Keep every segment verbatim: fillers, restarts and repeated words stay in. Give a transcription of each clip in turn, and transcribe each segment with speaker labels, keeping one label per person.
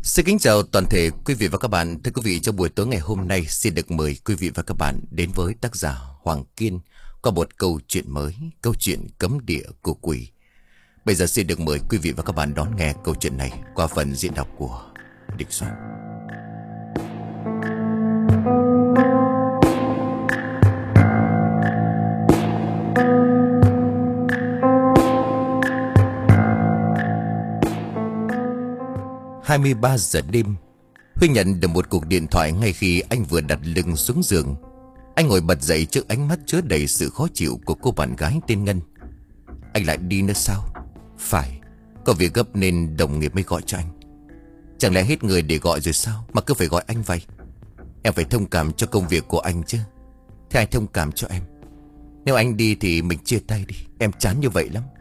Speaker 1: Xin kính chào toàn thể quý vị và các bạn. Thưa quý vị, trong buổi tối ngày hôm nay xin được mời quý vị và các bạn đến với tác giả Hoàng Kiên qua một câu chuyện mới, câu chuyện cấm địa của quỷ. Bây giờ xin được mời quý vị và các bạn đón nghe câu chuyện này qua phần diễn đọc của Địch Soạn. hai mươi ba giờ đêm, Huy nhận được một cuộc điện thoại ngay khi anh vừa đặt lưng xuống giường. Anh ngồi bật dậy trước ánh mắt chứa đầy sự khó chịu của cô bạn gái tên Ngân. Anh lại đi nữa sao? Phải, có việc gấp nên đồng nghiệp mới gọi cho anh. Chẳng lẽ hết người để gọi rồi sao mà cứ phải gọi anh vậy? Em phải thông cảm cho công việc của anh chứ. Thế ai thông cảm cho em? Nếu anh đi thì mình chia tay đi. Em chán như vậy lắm.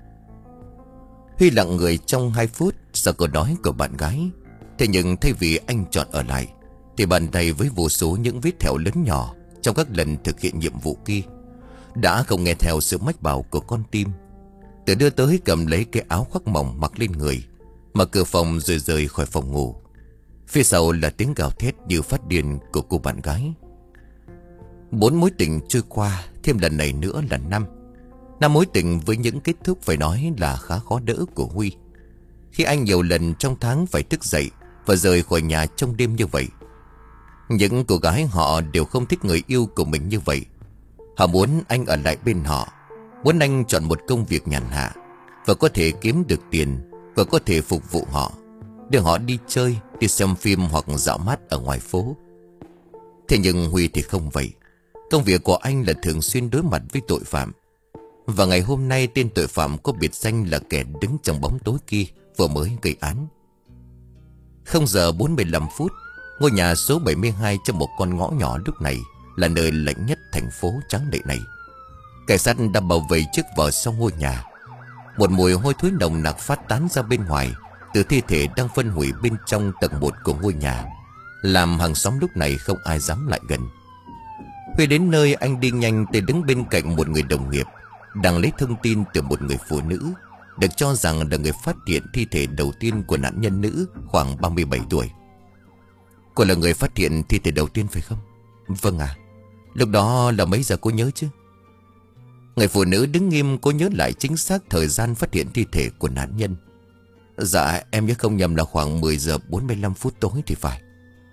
Speaker 1: Huy lặng người trong hai phút sau câu nói của bạn gái. Thế nhưng thay vì anh chọn ở lại thì bàn tay với vô số những vết thẹo lớn nhỏ trong các lần thực hiện nhiệm vụ kia đã không nghe theo sự mách bảo của con tim. Tự đưa tới cầm lấy cái áo khoác mỏng mặc lên người, mở cửa phòng rồi rời khỏi phòng ngủ. Phía sau là tiếng gào thét như phát điên của cô bạn gái. Bốn mối tình trôi qua, thêm lần này nữa là năm. Năm mối tình với những kết thúc phải nói là khá khó đỡ của Huy. Khi anh nhiều lần trong tháng phải thức dậy và rời khỏi nhà trong đêm như vậy. Những cô gái họ đều không thích người yêu của mình như vậy. Họ muốn anh ở lại bên họ, muốn anh chọn một công việc nhàn hạ và có thể kiếm được tiền và có thể phục vụ họ, đưa họ đi chơi, đi xem phim hoặc dạo mát ở ngoài phố. Thế nhưng Huy thì không vậy. Công việc của anh là thường xuyên đối mặt với tội phạm. Và ngày hôm nay tên tội phạm có biệt danh là kẻ đứng trong bóng tối kia vừa mới gây án. Không giờ bốn mươi lăm phút, ngôi nhà số bảy mươi hai trong một con ngõ nhỏ lúc này là nơi lạnh nhất thành phố trắng lệ này. Cảnh sát đã bảo vệ trước vào sau ngôi nhà. Một mùi hôi thối nồng nặc phát tán ra bên ngoài từ thi thể đang phân hủy bên trong tầng một của ngôi nhà, làm hàng xóm lúc này không ai dám lại gần. Huy đến nơi, anh đi nhanh tới đứng bên cạnh một người đồng nghiệp đang lấy thông tin từ một người phụ nữ được cho rằng là người phát hiện thi thể đầu tiên của nạn nhân nữ khoảng ba mươi bảy tuổi. Cô là người phát hiện thi thể đầu tiên phải không? Vâng ạ. Lúc đó là mấy giờ cô nhớ chứ? Người phụ nữ đứng nghiêm, cô nhớ lại chính xác thời gian phát hiện thi thể của nạn nhân. Dạ em nhớ không nhầm là khoảng mười giờ bốn mươi lăm phút tối thì phải.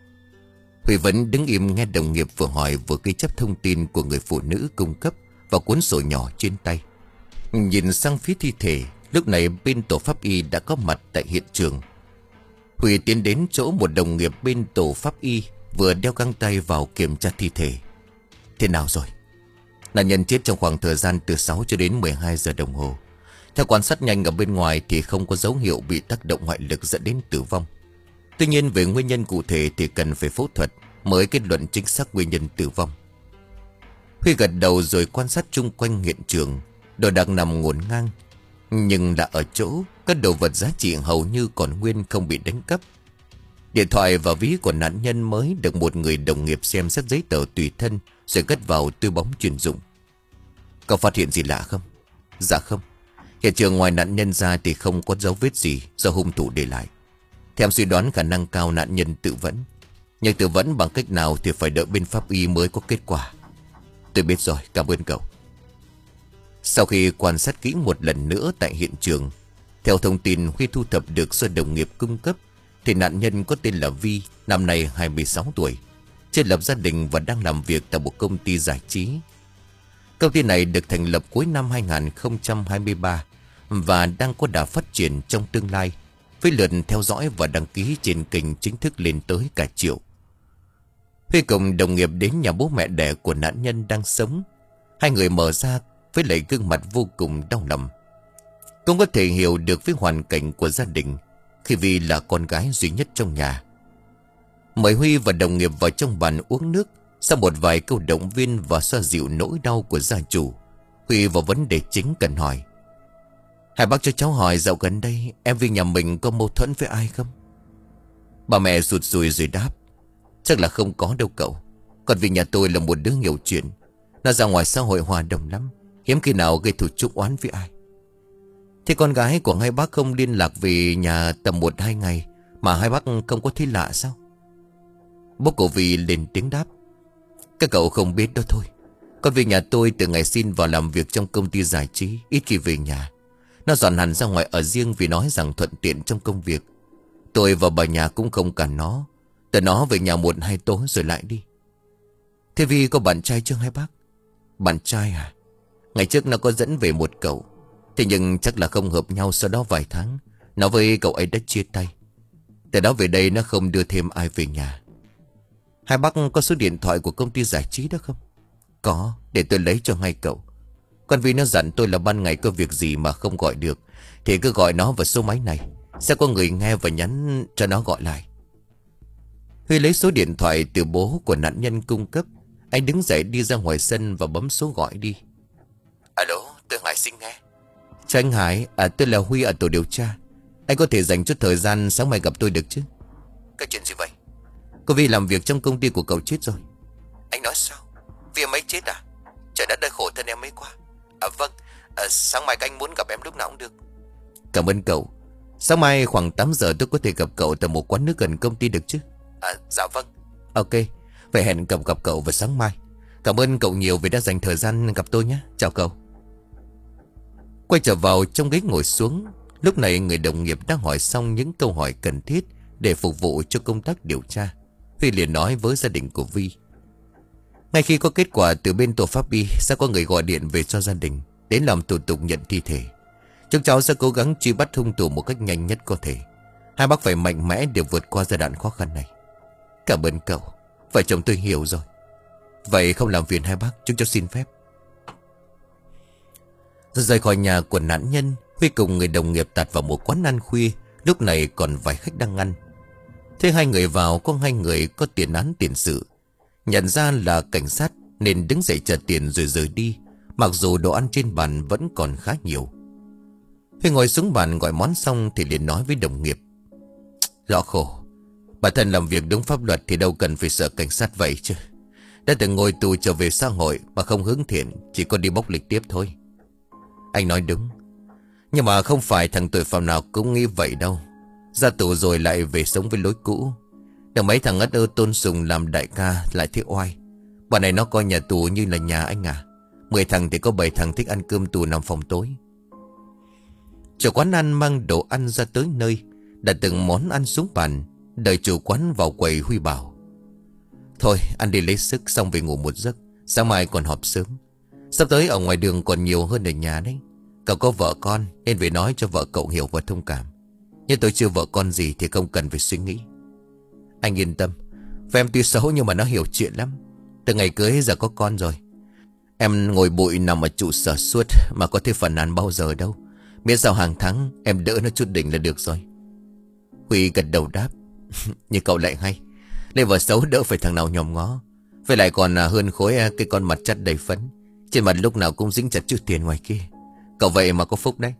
Speaker 1: Huy vẫn đứng im nghe đồng nghiệp vừa hỏi vừa ghi chép thông tin của người phụ nữ cung cấp vào cuốn sổ nhỏ trên tay. Nhìn sang phía thi thể, lúc này bên tổ pháp y đã có mặt tại hiện trường. Huy tiến đến chỗ một đồng nghiệp bên tổ pháp y vừa đeo găng tay vào kiểm tra thi thể. Thế nào rồi? Nạn nhân chết trong khoảng thời gian từ sáu cho đến mười hai giờ đồng hồ. Theo quan sát nhanh ở bên ngoài thì không có dấu hiệu bị tác động ngoại lực dẫn đến tử vong. Tuy nhiên về nguyên nhân cụ thể thì cần phải phẫu thuật mới kết luận chính xác nguyên nhân tử vong. Huy gật đầu rồi quan sát chung quanh hiện trường. Đồ đạc nằm ngổn ngang, nhưng là ở chỗ các đồ vật giá trị hầu như còn nguyên, không bị đánh cắp. Điện thoại và ví của nạn nhân mới được một người đồng nghiệp xem xét giấy tờ tùy thân rồi cất vào túi bóng chuyên dụng. Có phát hiện gì lạ không? Dạ không. Hiện trường ngoài nạn nhân ra thì không có dấu vết gì do hung thủ để lại. Theo suy đoán khả năng cao nạn nhân tự vẫn. Nhưng tự vẫn bằng cách nào thì phải đợi bên pháp y mới có kết quả. Tôi biết rồi, cảm ơn cậu. Sau khi quan sát kỹ một lần nữa tại hiện trường, theo thông tin Huy thu thập được do đồng nghiệp cung cấp, thì nạn nhân có tên là Vi, năm nay hai mươi sáu tuổi, chưa lập gia đình và đang làm việc tại một công ty giải trí. Công ty này được thành lập cuối năm hai nghìn không trăm hai mươi ba và đang có đà phát triển trong tương lai, với lượt theo dõi và đăng ký trên kênh chính thức lên tới cả triệu. Huy cùng đồng nghiệp đến nhà bố mẹ đẻ của nạn nhân đang sống. Hai người mở ra với lại gương mặt vô cùng đau lòng. Cũng có thể hiểu được với hoàn cảnh của gia đình khi Vi là con gái duy nhất trong nhà. Mời Huy và đồng nghiệp vào trong bàn uống nước. Sau một vài câu động viên và xoa dịu nỗi đau của gia chủ, Huy vào vấn đề chính cần hỏi. Hai bác cho cháu hỏi dạo gần đây em Vi nhà mình có mâu thuẫn với ai không? Bà mẹ rụt rùi rồi đáp. Chắc là không có đâu cậu. Còn vì nhà tôi là một đứa nhiều chuyện. Nó ra ngoài xã hội hòa đồng lắm, hiếm khi nào gây thù chuốc oán với ai. Thế con gái của hai bác không liên lạc về nhà tầm một hai ngày Mà hai bác không có thấy lạ sao? Bố của Vi lên tiếng đáp. Các cậu không biết đó thôi. Con Vi nhà tôi từ ngày xin vào làm việc trong công ty giải trí, ít khi về nhà. Nó dọn hẳn ra ngoài ở riêng vì nói rằng thuận tiện trong công việc. Tôi và bà nhà cũng không cản nó. Từ nó về nhà muộn hay tối rồi lại đi. Thế Vi có bạn trai chưa hai bác? Bạn trai à? Ngày trước nó có dẫn về một cậu. Thế nhưng chắc là không hợp nhau. Sau đó vài tháng nó với cậu ấy đã chia tay. Từ đó về đây nó không đưa thêm ai về nhà. Hai bác có số điện thoại của công ty giải trí đó không? Có, để tôi lấy cho hai cậu. Còn vì nó dặn tôi là ban ngày có việc gì mà không gọi được thì cứ gọi nó vào số máy này. Sẽ có người nghe và nhắn cho nó gọi lại. Huy lấy số điện thoại từ bố của nạn nhân cung cấp. Anh đứng dậy đi ra ngoài sân và bấm số gọi đi. Alo, tôi Hải xin nghe. Chào anh Hải, à, tôi là Huy ở tổ điều tra. Anh có thể dành chút thời gian sáng mai gặp tôi được chứ? Cái chuyện gì vậy? Cô Vi làm việc trong công ty của cậu chết rồi. Anh nói sao? Vi em ấy chết à? Trời đất ơi, khổ thân em ấy quá. À vâng, à, sáng mai các anh muốn gặp em lúc nào cũng được. Cảm ơn cậu. Sáng mai khoảng tám giờ tôi có thể gặp cậu tại một quán nước gần công ty được chứ? À dạ vâng. Ok, vậy hẹn gặp gặp cậu vào sáng mai. Cảm ơn cậu nhiều vì đã dành thời gian gặp tôi nhé. Chào cậu. Quay trở vào trong ghế ngồi xuống. Lúc này người đồng nghiệp đã hỏi xong những câu hỏi cần thiết để phục vụ cho công tác điều tra. Huy liền nói với gia đình của Vi. Ngay khi có kết quả từ bên tổ pháp y, sẽ có người gọi điện về cho gia đình đến làm thủ tục nhận thi thể. Chúng cháu sẽ cố gắng truy bắt hung thủ một cách nhanh nhất có thể. Hai bác phải mạnh mẽ để vượt qua giai đoạn khó khăn này. Cảm ơn cậu. Vợ chồng tôi hiểu rồi. Vậy không làm phiền hai bác, chúng cháu xin phép. Rời khỏi nhà của nạn nhân, Huy cùng người đồng nghiệp tạt vào một quán ăn khuya. Lúc này còn vài khách đang ăn. Thế hai người vào, có hai người có tiền án tiền sự. Nhận ra là cảnh sát nên đứng dậy trả tiền rồi rời đi. Mặc dù đồ ăn trên bàn vẫn còn khá nhiều. Huy ngồi xuống bàn gọi món xong thì liền nói với đồng nghiệp. Rõ khổ. Bản thân làm việc đúng pháp luật thì đâu cần phải sợ cảnh sát vậy chứ. Đã từng ngồi tù trở về xã hội mà không hướng thiện, chỉ có đi bóc lịch tiếp thôi. Anh nói đúng. Nhưng mà không phải thằng tội phạm nào cũng nghĩ vậy đâu. Ra tù rồi lại về sống với lối cũ. Được mấy thằng ất ơ tôn sùng làm đại ca lại thích oai. Bọn này nó coi nhà tù như là nhà anh à. Mười thằng thì có bảy thằng thích ăn cơm tù nằm phòng tối. Chủ quán ăn mang đồ ăn ra tới nơi, đặt từng món ăn xuống bàn. Đợi chủ quán vào quầy, Huy bảo. Thôi ăn đi lấy sức xong về ngủ một giấc. Sáng mai còn họp sớm. Sắp tới ở ngoài đường còn nhiều hơn ở nhà đấy. Cậu có vợ con nên phải nói cho vợ cậu hiểu và thông cảm. Nhưng tôi chưa vợ con gì thì không cần phải suy nghĩ. Anh yên tâm. Và em tuy xấu nhưng mà nó hiểu chuyện lắm. Từ ngày cưới giờ có con rồi. Em ngồi bụi nằm ở trụ sở suốt mà có thể phản nàn bao giờ đâu. Miễn sao hàng tháng em đỡ nó chút đỉnh là được rồi. Huy gật đầu đáp. Nhưng cậu lại hay. Lấy vợ xấu đỡ phải thằng nào nhòm ngó. Với lại còn hơn khối cái con mặt chất đầy phấn. Trên mặt lúc nào cũng dính chặt chữ tiền ngoài kia. Cậu vậy mà có phúc đấy.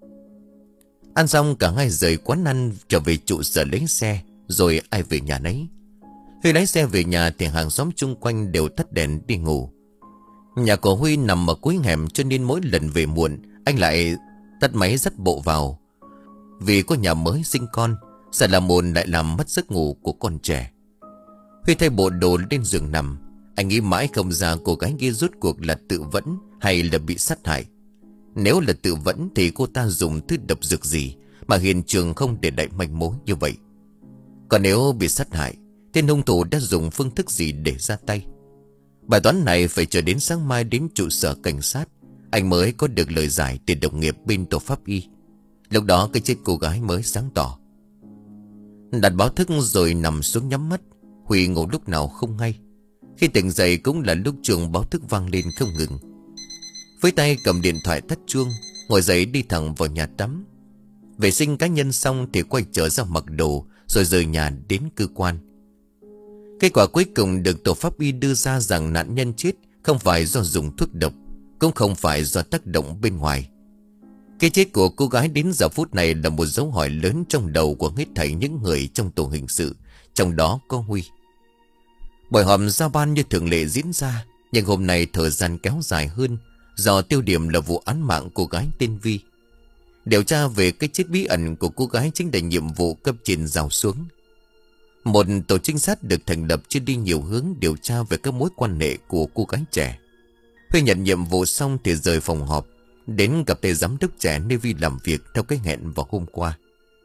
Speaker 1: Ăn xong cả hai rời quán ăn trở về trụ sở lấy xe. Rồi ai về nhà nấy. Huy lái xe về nhà thì hàng xóm chung quanh đều tắt đèn đi ngủ. Nhà của Huy nằm ở cuối hẻm cho nên mỗi lần về muộn anh lại tắt máy dắt bộ vào. Vì có nhà mới sinh con, sợ là mồn lại làm mất giấc ngủ của con trẻ. Huy thay bộ đồ lên giường nằm. Anh nghĩ mãi không ra cô gái kia rốt cuộc là tự vẫn hay là bị sát hại. Nếu là tự vẫn thì cô ta dùng thứ độc dược gì mà hiện trường không để lại manh mối như vậy. Còn nếu bị sát hại, tên hung thủ đã dùng phương thức gì để ra tay? Bài toán này phải chờ đến sáng mai đến trụ sở cảnh sát anh mới có được lời giải từ đồng nghiệp bên tổ pháp y. Lúc đó cái chết cô gái mới sáng tỏ. Đặt báo thức rồi nằm xuống nhắm mắt. Huy ngủ lúc nào không hay. Khi tỉnh dậy cũng là lúc chuông báo thức vang lên không ngừng. Với tay cầm điện thoại tắt chuông, ngồi dậy đi thẳng vào nhà tắm. Vệ sinh cá nhân xong thì quay trở ra mặc đồ rồi rời nhà đến cơ quan. Kết quả cuối cùng được tổ pháp y đưa ra rằng nạn nhân chết không phải do dùng thuốc độc, cũng không phải do tác động bên ngoài. Cái chết của cô gái đến giờ phút này là một dấu hỏi lớn trong đầu của hết thảy những người trong tổ hình sự, trong đó có Huy. Buổi họp giao ban như thường lệ diễn ra, nhưng hôm nay thời gian kéo dài hơn do tiêu điểm là vụ án mạng cô gái tên Vi. Điều tra về cái chết bí ẩn của cô gái chính là nhiệm vụ cấp trên giao xuống. Một tổ trinh sát được thành lập chia đi nhiều hướng điều tra về các mối quan hệ của cô gái trẻ. Huy nhận nhiệm vụ xong thì rời phòng họp, đến gặp thầy giám đốc trẻ nơi Vi làm việc theo cái hẹn vào hôm qua.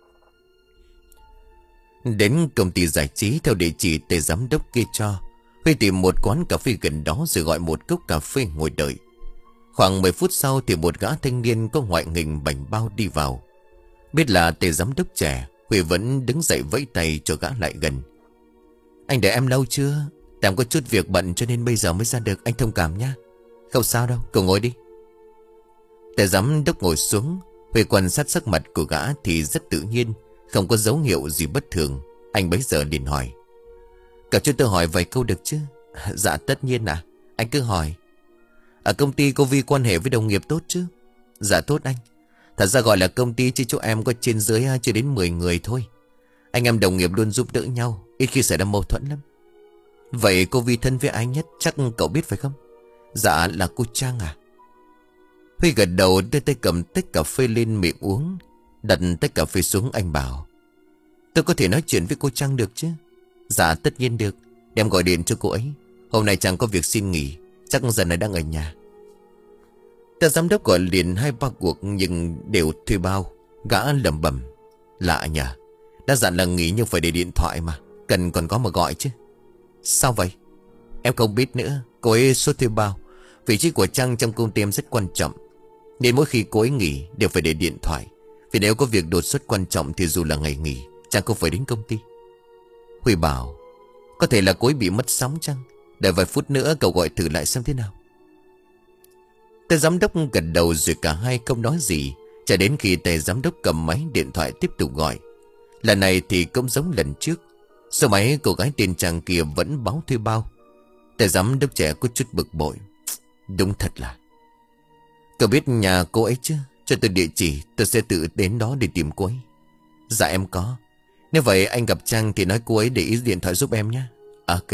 Speaker 1: Đến công ty giải trí theo địa chỉ thầy giám đốc kia cho, Huy tìm một quán cà phê gần đó rồi gọi một cốc cà phê ngồi đợi. Khoảng mười phút sau thì một gã thanh niên có ngoại hình bảnh bao đi vào. Biết là thầy giám đốc trẻ, Huy vẫn đứng dậy vẫy tay cho gã lại gần. Anh đợi em lâu chưa? Em có chút việc bận cho nên bây giờ mới ra được, anh thông cảm nhá. Không sao đâu, cậu ngồi đi. Thầy giám đốc ngồi xuống. Huy quan sát sắc mặt của gã thì rất tự nhiên, không có dấu hiệu gì bất thường. Anh bấy giờ liền hỏi. Cậu cho tôi hỏi vài câu được chứ? Dạ tất nhiên à, anh cứ hỏi. Ở công ty cô Vi quan hệ với đồng nghiệp tốt chứ? Dạ tốt anh. Thật ra gọi là công ty chứ chỗ em có trên dưới chưa đến mười người thôi. Anh em đồng nghiệp luôn giúp đỡ nhau, ít khi xảy ra mâu thuẫn lắm. Vậy cô Vi thân với ai nhất chắc cậu biết phải không? Dạ là cô Trang à. Huy gật đầu đưa tay cầm tách cà phê lên miệng uống. Đặt tách cà phê xuống anh bảo. Tôi có thể nói chuyện với cô Trang được chứ? Dạ tất nhiên được. Đem gọi điện cho cô ấy. Hôm nay Trang có việc xin nghỉ, chắc giờ này đang ở nhà. Ta giám đốc gọi liền hai ba cuộc nhưng đều thuê bao. Gã lẩm bẩm. Lạ nhỉ, đã dặn là nghỉ nhưng phải để điện thoại mà, cần còn có mà gọi chứ. Sao vậy? Em không biết nữa. Cô ấy số thuê bao. Vị trí của Trang trong công ty em rất quan trọng, nên mỗi khi cô ấy nghỉ đều phải để điện thoại. Vì nếu có việc đột xuất quan trọng thì dù là ngày nghỉ Trang cũng phải đến công ty. Huy bảo. Có thể là cô ấy bị mất sóng chăng? Đợi vài phút nữa cậu gọi thử lại xem thế nào. Tề giám đốc gật đầu rồi cả hai không nói gì, cho đến khi tề giám đốc cầm máy điện thoại tiếp tục gọi. Lần này thì cũng giống lần trước. Số máy cô gái tên Trang kia vẫn báo thuê bao. Tề giám đốc trẻ có chút bực bội. Đúng thật là. Cậu biết nhà cô ấy chứ? Cho tôi địa chỉ, tôi sẽ tự đến đó để tìm cô ấy. Dạ em có. Nếu vậy anh gặp Trang thì nói cô ấy để ý điện thoại giúp em nhé. Ok.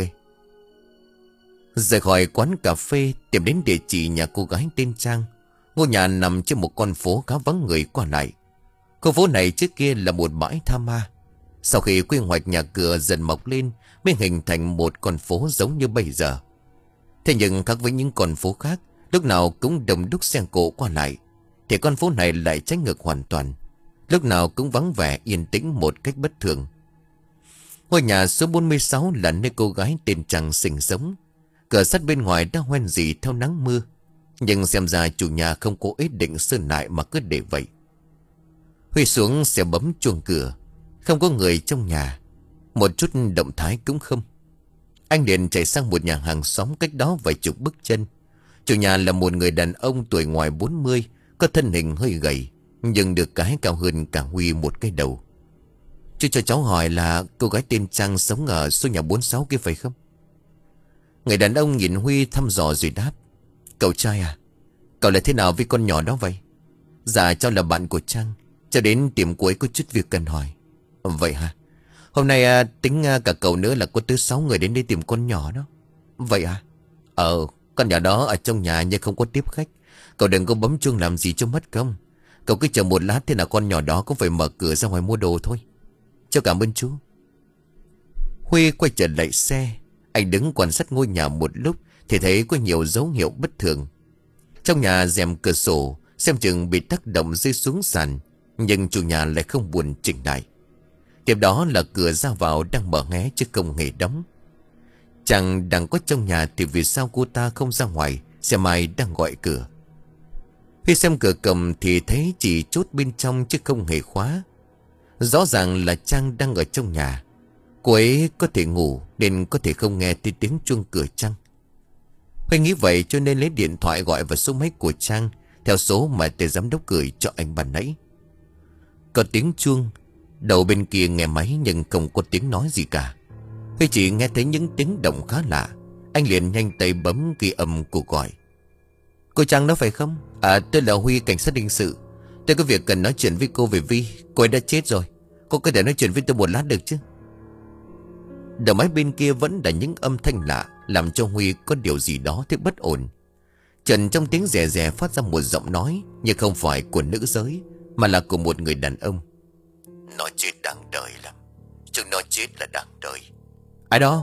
Speaker 1: Rời khỏi quán cà phê, tìm đến địa chỉ nhà cô gái tên Trang. Ngôi nhà nằm trên một con phố khá vắng người qua lại. Khu phố này trước kia là một bãi tha ma. Sau khi quy hoạch nhà cửa dần mọc lên mới hình thành một con phố giống như bây giờ. Thế nhưng khác với những con phố khác lúc nào cũng đông đúc xe cộ qua lại, thì con phố này lại trái ngược hoàn toàn. Lúc nào cũng vắng vẻ yên tĩnh một cách bất thường. Ngôi nhà số bốn mươi sáu là nơi cô gái tên Trang sinh sống. Cửa sắt bên ngoài đã hoen rỉ theo nắng mưa, nhưng xem ra chủ nhà không có ý định sơn lại mà cứ để vậy. Huy xuống xe bấm chuông cửa. Không có người trong nhà, một chút động thái cũng không. Anh liền chạy sang một nhà hàng xóm cách đó vài chục bước chân. Chủ nhà là một người đàn ông tuổi ngoài bốn mươi, có thân hình hơi gầy, nhưng được cái cao hơn cả Huy một cái đầu. Chú cho cháu hỏi là cô gái tên Trang sống ở số nhà bốn mươi sáu kia phải không? Người đàn ông nhìn Huy thăm dò rồi đáp. Cậu trai à, cậu là thế nào với con nhỏ đó vậy? Dạ cháu là bạn của Trang, cháu đến tìm cô ấy có chút việc cần hỏi. Vậy hả? Hôm nay à, tính à, cả cậu nữa là có tới sáu người đến đây tìm con nhỏ đó. Vậy à? Ờ, con nhỏ đó ở trong nhà nhưng không có tiếp khách. Cậu đừng có bấm chuông làm gì cho mất công. Cậu cứ chờ một lát thế là con nhỏ đó cũng phải mở cửa ra ngoài mua đồ thôi. Cháu cảm ơn chú. Huy quay trở lại xe. Anh đứng quan sát ngôi nhà một lúc thì thấy có nhiều dấu hiệu bất thường. Trong nhà rèm cửa sổ xem chừng bị tác động rơi xuống sàn, nhưng chủ nhà lại không buồn chỉnh lại. Tiếp đó là cửa ra vào đang mở hé chứ không hề đóng. Chàng đang có trong nhà thì vì sao cô ta không ra ngoài xem ai đang gọi cửa. Khi xem cửa cầm thì thấy chỉ chốt bên trong chứ không hề khóa. Rõ ràng là Trang đang ở trong nhà. Cô ấy có thể ngủ nên có thể không nghe thấy tiếng chuông cửa chăng. Huy nghĩ vậy cho nên lấy điện thoại gọi vào số máy của Trang theo số mà tề giám đốc gửi cho anh ban nãy. Có tiếng chuông. Đầu bên kia nghe máy nhưng không có tiếng nói gì cả. Huy chỉ nghe thấy những tiếng động khá lạ. Anh liền nhanh tay bấm ghi âm cuộc gọi. Cô Trang đó phải không? À, tôi là Huy, cảnh sát hình sự. Tôi có việc cần nói chuyện với cô về Vi. Cô ấy đã chết rồi. Cô có thể nói chuyện với tôi một lát được chứ? Đầu máy bên kia vẫn là những âm thanh lạ, làm cho Huy có điều gì đó thấy bất ổn. Trần trong tiếng rè rè phát ra một giọng nói, nhưng không phải của nữ giới, mà là của một người đàn ông. Nó chết đáng đời lắm. Chúng nó chết là đáng đời. Ai đó?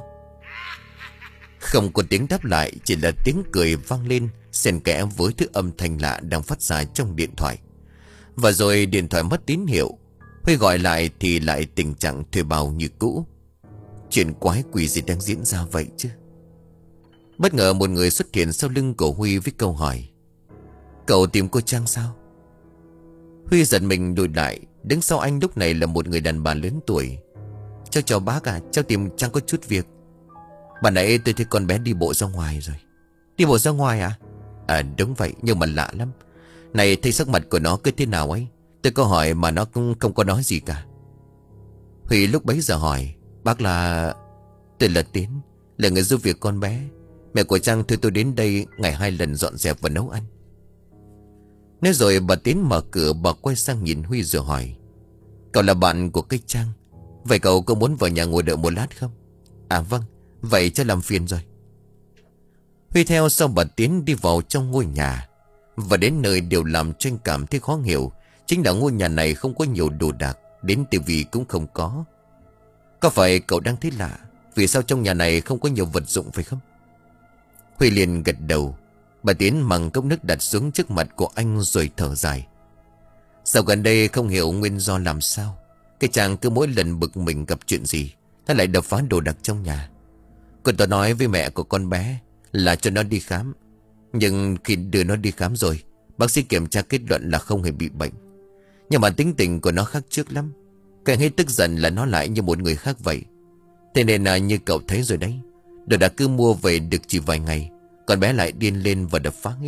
Speaker 1: Không có tiếng đáp lại, chỉ là tiếng cười vang lên, xen kẽ với thứ âm thanh lạ đang phát ra trong điện thoại. Và rồi điện thoại mất tín hiệu. Huy gọi lại thì lại tình trạng thuê bao như cũ. Chuyện quái quỷ gì đang diễn ra vậy chứ? Bất ngờ một người xuất hiện sau lưng của Huy với câu hỏi: cậu tìm cô Trang sao? Huy giật mình lùi lại. Đứng sau anh lúc này là một người đàn bà lớn tuổi. Cháu chào bác à, cháu tìm Trang có chút việc. Bà nãy tôi thấy con bé đi bộ ra ngoài rồi. Đi bộ ra ngoài à? À đúng vậy, nhưng mà lạ lắm. Này, thấy sắc mặt của nó cứ thế nào ấy. Tôi có hỏi mà nó cũng không có nói gì cả. Huy lúc bấy giờ hỏi: bác là... Tôi là Tiến, là người giúp việc con bé. Mẹ của Trang thuê tôi đến đây ngày hai lần dọn dẹp và nấu ăn. Nói rồi bà Tiến mở cửa. Bà quay sang nhìn Huy rồi hỏi: cậu là bạn của cây Trang, vậy cậu có muốn vào nhà ngồi đợi một lát không? À vâng, vậy cho làm phiền rồi. Huy theo sau bà Tiến đi vào trong ngôi nhà. Và đến nơi điều làm cho anh cảm thấy khó hiểu chính là ngôi nhà này không có nhiều đồ đạc, đến tivi cũng không có. Có phải cậu đang thấy lạ vì sao trong nhà này không có nhiều vật dụng phải không? Huy liền gật đầu. Bà Tiến mang cốc nước đặt xuống trước mặt của anh rồi thở dài. Dạo gần đây không hiểu nguyên do làm sao, cái chàng cứ mỗi lần bực mình gặp chuyện gì nó lại đập phá đồ đạc trong nhà. Cô ta nói với mẹ của con bé là cho nó đi khám. Nhưng khi đưa nó đi khám rồi, bác sĩ kiểm tra kết luận là không hề bị bệnh. Nhưng mà tính tình của nó khác trước lắm. Càng hết tức giận là nó lại như một người khác vậy. Thế nên là như cậu thấy rồi đấy, đồ đạc cứ mua về được chỉ vài ngày, con bé lại điên lên và đập phá hết.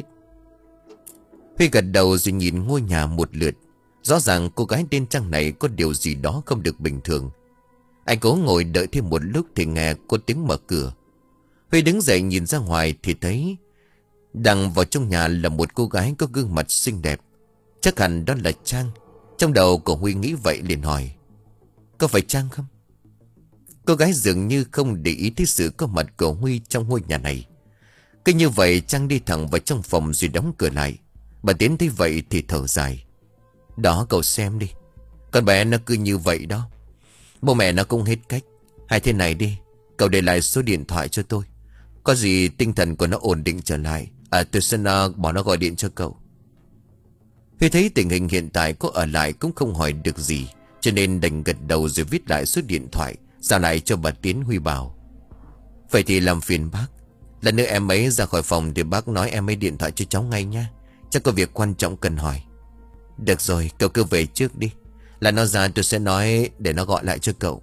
Speaker 1: Huy gật đầu rồi nhìn ngôi nhà một lượt. Rõ ràng cô gái tên Trang này có điều gì đó không được bình thường. Anh cố ngồi đợi thêm một lúc thì nghe có tiếng mở cửa. Huy đứng dậy nhìn ra ngoài thì thấy đằng vào trong nhà là một cô gái có gương mặt xinh đẹp. Chắc hẳn đó là Trang. Trong đầu của Huy nghĩ vậy liền hỏi: có phải Trang không? Cô gái dường như không để ý tới sự có mặt của Huy trong ngôi nhà này. Cứ như vậy Trang đi thẳng vào trong phòng rồi đóng cửa lại. Bà Tiến thấy vậy thì thở dài: đó cậu xem đi, con bé nó cứ như vậy đó. Bố mẹ nó cũng hết cách. Hay thế này đi, cậu để lại số điện thoại cho tôi. Có gì tinh thần của nó ổn định trở lại, À tôi sẽ uh, bỏ nó gọi điện cho cậu. Huy thấy tình hình hiện tại có ở lại cũng không hỏi được gì, cho nên đành gật đầu rồi viết lại số điện thoại giao lại cho bà Tiến. Huy bảo: vậy thì làm phiền bác, lần nữa em ấy ra khỏi phòng thì bác nói em ấy điện thoại cho cháu ngay nha. Chắc có việc quan trọng cần hỏi. Được rồi, cậu cứ về trước đi, là nó ra tôi sẽ nói để nó gọi lại cho cậu.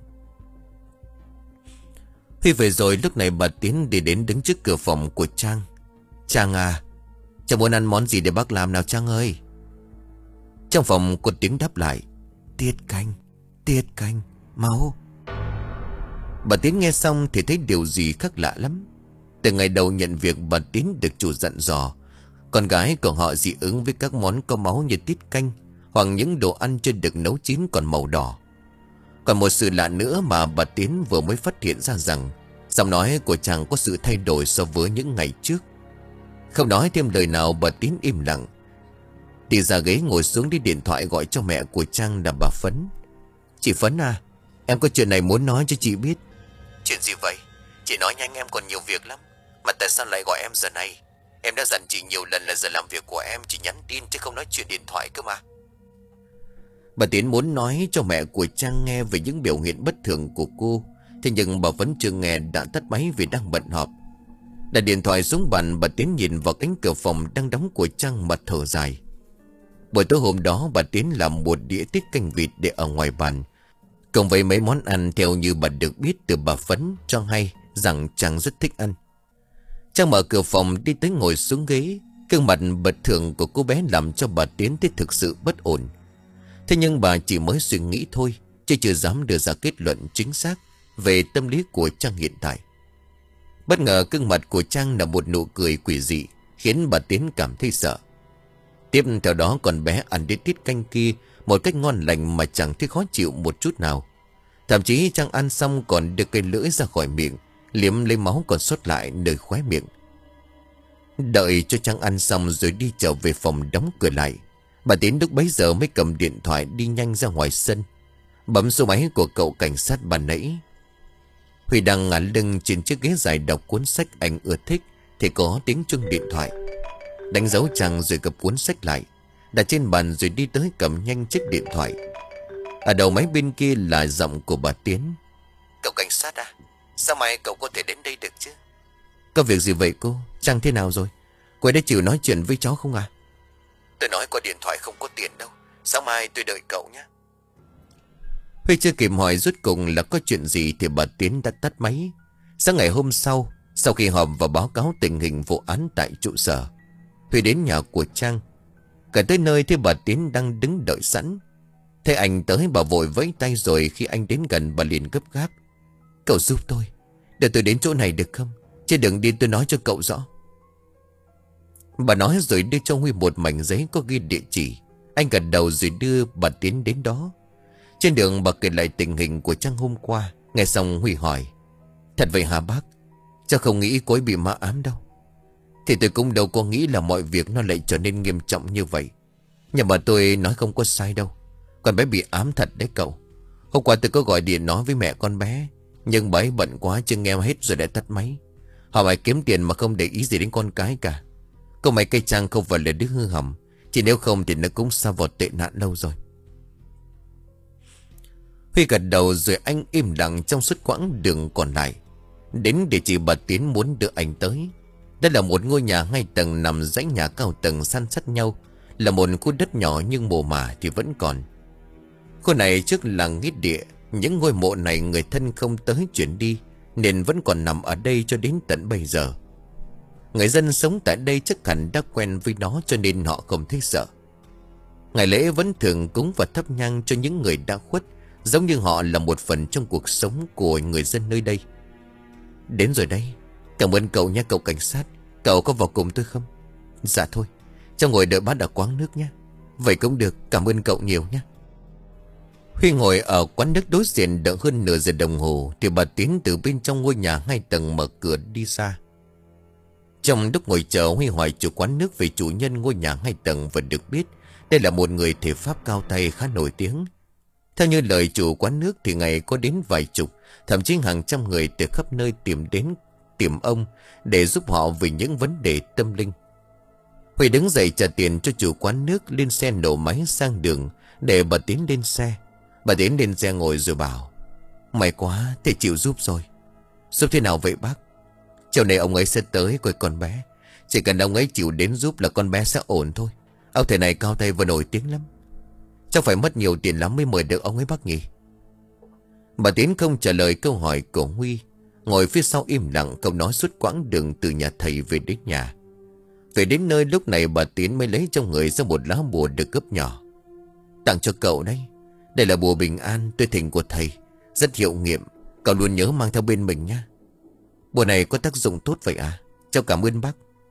Speaker 1: Huy về rồi lúc này bà Tiến đi đến đứng trước cửa phòng của Trang. Trang à, cháu muốn ăn món gì để bác làm nào Trang ơi? Trong phòng có tiếng đáp lại: tiết canh, tiết canh, máu. Bà Tiến nghe xong thì thấy điều gì khác lạ lắm. Từ ngày đầu nhận việc, bà Tiến được chủ dặn dò con gái của họ dị ứng với các món có máu như tiết canh, hoặc những đồ ăn chưa được nấu chín còn màu đỏ. Còn một sự lạ nữa mà bà Tiến vừa mới phát hiện ra rằng giọng nói của chàng có sự thay đổi so với những ngày trước. Không nói thêm lời nào, bà Tiến im lặng đi ra ghế ngồi xuống đi điện thoại gọi cho mẹ của Trang là bà Phấn. Chị Phấn à, em có chuyện này muốn nói cho chị biết. Chuyện gì vậy? Chị nói nhanh, em còn nhiều việc lắm. Mà tại sao lại gọi em giờ này? Em đã dặn chị nhiều lần là giờ làm việc của em chỉ nhắn tin chứ không nói chuyện điện thoại cơ mà. Bà Tiến muốn nói cho mẹ của Trang nghe về những biểu hiện bất thường của cô. Thế nhưng bà vẫn chưa nghe đã tắt máy vì đang bận họp. Đặt điện thoại xuống bàn, bà Tiến nhìn vào cánh cửa phòng đang đóng của Trang mà thở dài. Buổi tối hôm đó bà Tiến làm một đĩa tiết canh vịt để ở ngoài bàn, cộng với mấy món ăn theo như bà được biết từ bà Phấn cho hay rằng Trang rất thích ăn. Trang mở cửa phòng đi tới ngồi xuống ghế. Gương mặt bất thường của cô bé làm cho bà Tiến thấy thực sự bất ổn. Thế nhưng bà chỉ mới suy nghĩ thôi, chứ chưa dám đưa ra kết luận chính xác về tâm lý của Trang hiện tại. Bất ngờ gương mặt của Trang là một nụ cười quỷ dị, khiến bà Tiến cảm thấy sợ. Tiếp theo đó con bé ăn đến tiết canh kia một cách ngon lành mà chẳng thấy khó chịu một chút nào. Thậm chí Trang ăn xong còn đưa cây lưỡi ra khỏi miệng, liếm lấy máu còn sót lại nơi khóe miệng. Đợi cho Trang ăn xong rồi đi trở về phòng đóng cửa lại, Bà Tiến lúc bấy giờ mới cầm điện thoại đi nhanh ra ngoài sân, bấm số máy của cậu cảnh sát ban nãy. Huy đang ngả lưng trên chiếc ghế dài đọc cuốn sách anh ưa thích thì có tiếng chuông điện thoại. Đánh dấu chàng rồi cầm cuốn sách lại, đặt trên bàn rồi đi tới cầm nhanh chiếc điện thoại. Ở đầu máy bên kia là giọng của bà Tiến. Cậu cảnh sát à? Sao mai cậu có thể đến đây được chứ? Có việc gì vậy cô? Chàng thế nào rồi? Cô ấy đã chịu nói chuyện với cháu không à? Tôi nói qua điện thoại không có tiền đâu. Sáng mai tôi đợi cậu nhé. Huy chưa kịp hỏi rốt cùng là có chuyện gì thì bà Tiến đã tắt máy. Sáng ngày hôm sau, sau khi họp và báo cáo tình hình vụ án tại trụ sở, Huy đến nhà của Trang. Cả tới nơi thì bà Tiến đang đứng đợi sẵn. Thế anh tới bà vội vẫy tay, rồi khi anh đến gần bà liền gấp gáp. Cậu giúp tôi, để tôi đến chỗ này được không? Chứ đừng đi, tôi nói cho cậu rõ. Bà nói rồi đưa cho Huy một mảnh giấy có ghi địa chỉ. Anh gật đầu rồi đưa bà Tiến đến đó. Trên đường bà kể lại tình hình của Trang hôm qua. Nghe xong Huy hỏi: Thật vậy hả bác? Cháu không nghĩ cô ấy bị ma ám đâu. Thì tôi cũng đâu có nghĩ là mọi việc nó lại trở nên nghiêm trọng như vậy. Nhưng mà tôi nói không có sai đâu. Con bé bị ám thật đấy cậu. Hôm qua tôi có gọi điện nói với mẹ con bé, nhưng bà ấy bận quá chưa nghe hết rồi đã tắt máy. Họ phải kiếm tiền mà không để ý gì đến con cái cả. Cô mày cây Trang không phải là đứa hư hỏng, chỉ nếu không thì nó cũng sa vào tệ nạn lâu rồi. Huy gật đầu rồi anh im lặng trong suốt quãng đường còn lại. Đến địa chỉ bà Tiến muốn đưa anh tới. Đây là một ngôi nhà hai tầng nằm dãy nhà cao tầng san sát nhau. Là một khu đất nhỏ nhưng mồ mả thì vẫn còn. Khu này trước là nghĩa địa. Những ngôi mộ này người thân không tới chuyển đi, nên vẫn còn nằm ở đây cho đến tận bây giờ. Người dân sống tại đây chắc hẳn đã quen với nó, cho nên họ không thấy sợ. Ngày lễ vẫn thường cúng và thắp nhang cho những người đã khuất, giống như họ là một phần trong cuộc sống của người dân nơi đây. Đến rồi đây. Cảm ơn cậu nha cậu cảnh sát. Cậu có vào cùng tôi không? Dạ thôi, cháu ngồi đợi bác ở quán nước nhé. Vậy cũng được, cảm ơn cậu nhiều nhé. Huy ngồi ở quán nước đối diện đợi hơn nửa giờ đồng hồ thì bà Tiến từ bên trong ngôi nhà hai tầng mở cửa đi ra. Trong lúc ngồi chờ, Huy hỏi chủ quán nước về chủ nhân ngôi nhà hai tầng và được biết đây là một người thể pháp cao tay khá nổi tiếng. Theo như lời chủ quán nước thì ngày có đến vài chục, thậm chí hàng trăm người từ khắp nơi tìm đến tìm ông để giúp họ về những vấn đề tâm linh. Huy đứng dậy trả tiền cho chủ quán nước, lên xe nổ máy sang đường để bà Tiến lên xe. Bà Tiến lên xe ngồi rồi bảo: May quá, thầy chịu giúp rồi. Giúp thế nào vậy bác? Chiều nay ông ấy sẽ tới coi con bé. Chỉ cần ông ấy chịu đến giúp là con bé sẽ ổn thôi. Ông thầy này cao tay và nổi tiếng lắm. Chắc phải mất nhiều tiền lắm mới mời được ông ấy bác nhỉ? Bà Tiến không trả lời câu hỏi của Huy, ngồi phía sau im lặng không nói suốt quãng đường từ nhà thầy về đến nhà. Về đến nơi lúc này bà Tiến mới lấy trong người ra một lá bùa được gấp nhỏ. Tặng cho cậu đấy. Đây là bùa bình an tuyệt thỉnh của thầy, rất hiệu nghiệm. Cậu luôn nhớ mang theo bên mình nhé. Bùa này có tác dụng tốt vậy à? Cháu cảm ơn bác.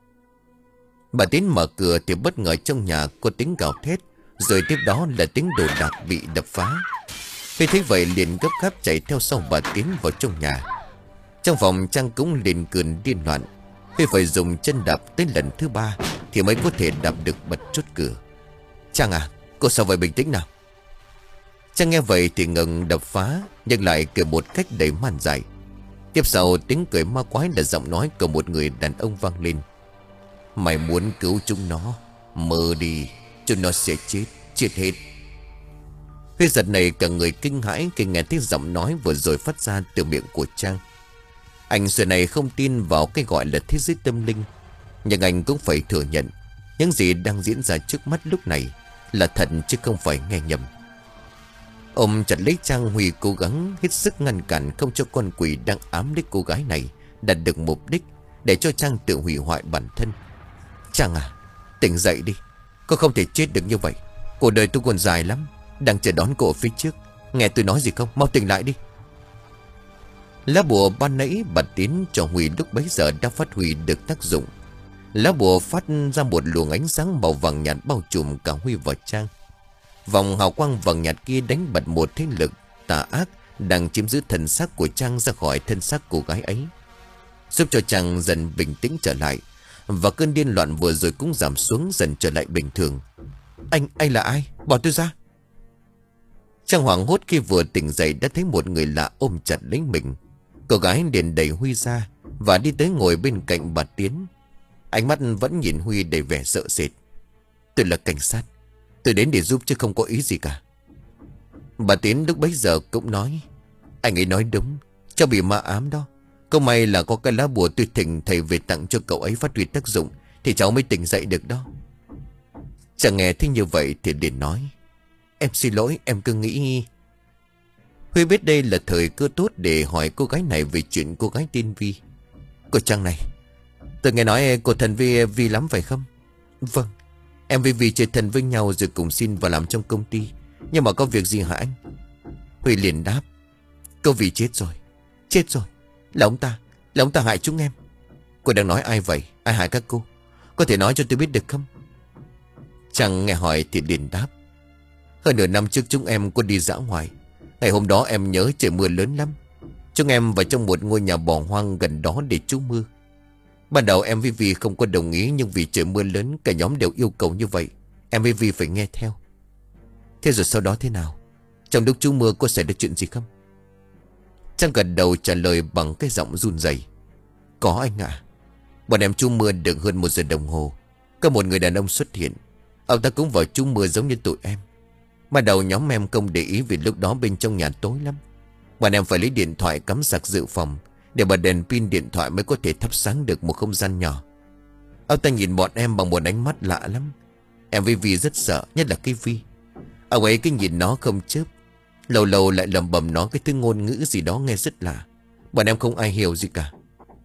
Speaker 1: Bà Tiến mở cửa thì bất ngờ trong nhà có tiếng gào thét, rồi tiếp đó là tiếng đồ đạc bị đập phá. Khi thấy vậy liền gấp gáp chạy theo sau bà Tiến vào trong nhà. Trong phòng Trang cũng liền cơn điên loạn. Khi phải dùng chân đạp tới lần thứ ba thì mới có thể đạp được bật chốt cửa. Trang à, cô sao vậy, bình tĩnh nào. Trang nghe vậy thì ngừng đập phá, nhưng lại cười một cách đầy man dại. Tiếp sau tiếng cười ma quái là giọng nói của một người đàn ông vang lên: Mày muốn cứu chúng nó, mơ đi, chúng nó sẽ chết, chết hết. Khi giật này cả người kinh hãi khi nghe tiếng giọng nói vừa rồi phát ra từ miệng của Trang. Anh xưa này không tin vào cái gọi là thế giới tâm linh, nhưng anh cũng phải thừa nhận những gì đang diễn ra trước mắt lúc này là thật chứ không phải nghe nhầm. Ôm chặt lấy Trang, Huy cố gắng hết sức ngăn cản không cho con quỷ đang ám lấy cô gái này đạt được mục đích, để cho Trang tự hủy hoại bản thân. Trang à, tỉnh dậy đi. Cô không thể chết được như vậy. Cuộc đời tôi còn dài lắm, đang chờ đón cô ở phía trước. Nghe tôi nói gì không, mau tỉnh lại đi. Lá bùa ban nãy bà Tiến cho Huy lúc bấy giờ đã phát huy được tác dụng. Lá bùa phát ra một luồng ánh sáng màu vàng nhạt bao trùm cả Huy và Trang. Vòng hào quang vàng nhạt kia đánh bật một thế lực tà ác đang chiếm giữ thân xác của Trang ra khỏi thân xác cô gái ấy, giúp cho Trang dần bình tĩnh trở lại, và cơn điên loạn vừa rồi cũng giảm xuống dần trở lại bình thường. Anh, anh là ai? Bỏ tôi ra. Trang hoảng hốt khi vừa tỉnh dậy đã thấy một người lạ ôm chặt lấy mình. Cô gái liền đẩy Huy ra và đi tới ngồi bên cạnh bà Tiến. Ánh mắt vẫn nhìn Huy đầy vẻ sợ sệt. Tôi là cảnh sát. Tôi đến để giúp chứ không có ý gì cả. Bà Tiến lúc bấy giờ cũng nói. Anh ấy nói đúng. Cháu bị ma ám đó. Câu may là có cái lá bùa tôi thỉnh thầy về tặng cho cậu ấy phát huy tác dụng, thì cháu mới tỉnh dậy được đó. Chẳng nghe thấy như vậy thì liền nói. Em xin lỗi, em cứ nghĩ... Huy biết đây là thời cơ tốt để hỏi cô gái này về chuyện cô gái tên Vi. Cô Trang này, tôi nghe nói cô thân Vi Vi lắm phải không? Vâng, em với Vi chơi thân với nhau rồi cùng xin vào làm trong công ty. Nhưng mà có việc gì hả anh? Huy liền đáp. Cô Vi chết rồi. Chết rồi. Là ông ta. Là ông ta hại chúng em. Cô đang nói ai vậy? Ai hại các cô? Có thể nói cho tôi biết được không? Trang nghe hỏi thì liền đáp. Hơn nửa năm trước chúng em có đi dã ngoại. Ngày hôm đó em nhớ trời mưa lớn lắm. Chúng em vào trong một ngôi nhà bỏ hoang gần đó để trú mưa. Ban đầu em với Vi không có đồng ý, nhưng vì trời mưa lớn cả nhóm đều yêu cầu như vậy, em với Vi phải nghe theo. Thế rồi sau đó thế nào? Trong lúc trú mưa có xảy ra chuyện gì không? Trang gật đầu trả lời bằng cái giọng run rẩy. Có anh ạ. Bọn em trú mưa được hơn một giờ đồng hồ. Có một người đàn ông xuất hiện. Ông ta cũng vào trú mưa giống như tụi em. Ban đầu nhóm em không để ý vì lúc đó bên trong nhà tối lắm. Bọn em phải lấy điện thoại cắm sạc dự phòng để bật đèn pin điện thoại mới có thể thắp sáng được một không gian nhỏ. Ông ta nhìn bọn em bằng một ánh mắt lạ lắm. Em với Vi rất sợ, nhất là cái Vi. Ông ấy cứ nhìn nó không chớp. Lâu lâu lại lẩm bẩm nó cái thứ ngôn ngữ gì đó nghe rất lạ. Bọn em không ai hiểu gì cả.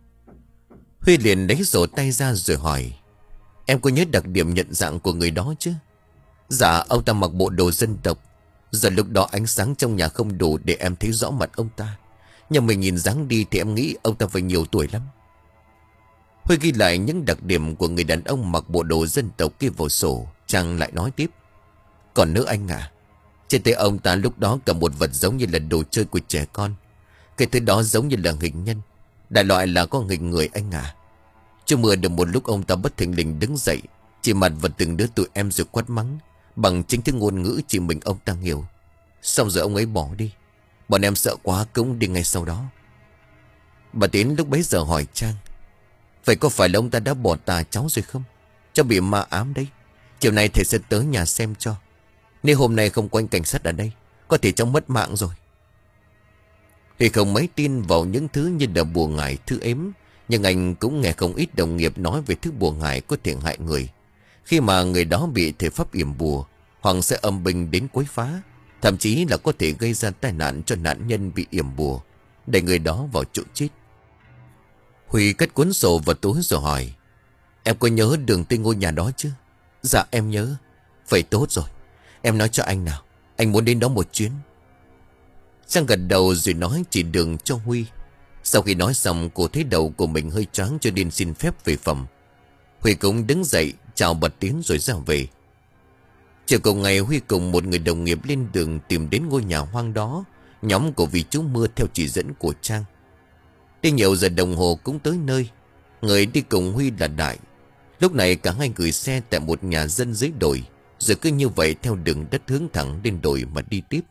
Speaker 1: Huy liền lấy sổ tay ra rồi hỏi. Em có nhớ đặc điểm nhận dạng của người đó chứ? Dạ, ông ta mặc bộ đồ dân tộc. Giờ lúc đó ánh sáng trong nhà không đủ để em thấy rõ mặt ông ta. Nhưng mình nhìn dáng đi thì em nghĩ ông ta phải nhiều tuổi lắm. Huy ghi lại những đặc điểm của người đàn ông mặc bộ đồ dân tộc kia vào sổ. Trang lại nói tiếp. Còn nữa anh à, trên tay ông ta lúc đó cầm một vật giống như là đồ chơi của trẻ con. Cái thứ đó giống như là hình nhân. Đại loại là có hình người anh à. Chưa mưa được một lúc ông ta bất thình lình đứng dậy, chỉ mặt vào từng đứa tụi em rồi quát mắng bằng chính thứ ngôn ngữ chỉ mình ông ta hiểu. Xong rồi ông ấy bỏ đi. Bọn em sợ quá cũng đi ngay sau đó. Bà Tiến lúc bấy giờ hỏi Trang. Vậy có phải là ông ta đã bỏ tà cháu rồi không? Cháu bị ma ám đấy. Chiều nay thầy sẽ tới nhà xem cho. Nếu hôm nay không có anh cảnh sát ở đây, có thể cháu mất mạng rồi. Thì không mấy tin vào những thứ như là bùa ngải thứ ếm. Nhưng anh cũng nghe không ít đồng nghiệp nói về thứ bùa ngải có thể hại người. Khi mà người đó bị thể pháp yểm bùa, hoặc sẽ âm binh đến quấy phá, thậm chí là có thể gây ra tai nạn cho nạn nhân bị yểm bùa, để người đó vào chỗ chết. Huy cất cuốn sổ vào túi rồi hỏi. Em có nhớ đường tới ngôi nhà đó chứ? Dạ em nhớ. Vậy tốt rồi. Em nói cho anh nào, anh muốn đến đó một chuyến. Trang gật đầu rồi nói chỉ đường cho Huy. Sau khi nói xong, cô thấy đầu của mình hơi choáng cho nên xin phép về phòng. Huy cũng đứng dậy chào Bật Tiến rồi ra về. Chiều cùng ngày, Huy cùng một người đồng nghiệp lên đường tìm đến ngôi nhà hoang đó. Nhóm của vị chú mưa theo chỉ dẫn của Trang. Đi nhiều giờ đồng hồ cũng tới nơi. Người đi cùng Huy là Đại. Lúc này cả hai gửi xe tại một nhà dân dưới đồi, rồi cứ như vậy theo đường đất hướng thẳng lên đồi mà đi tiếp.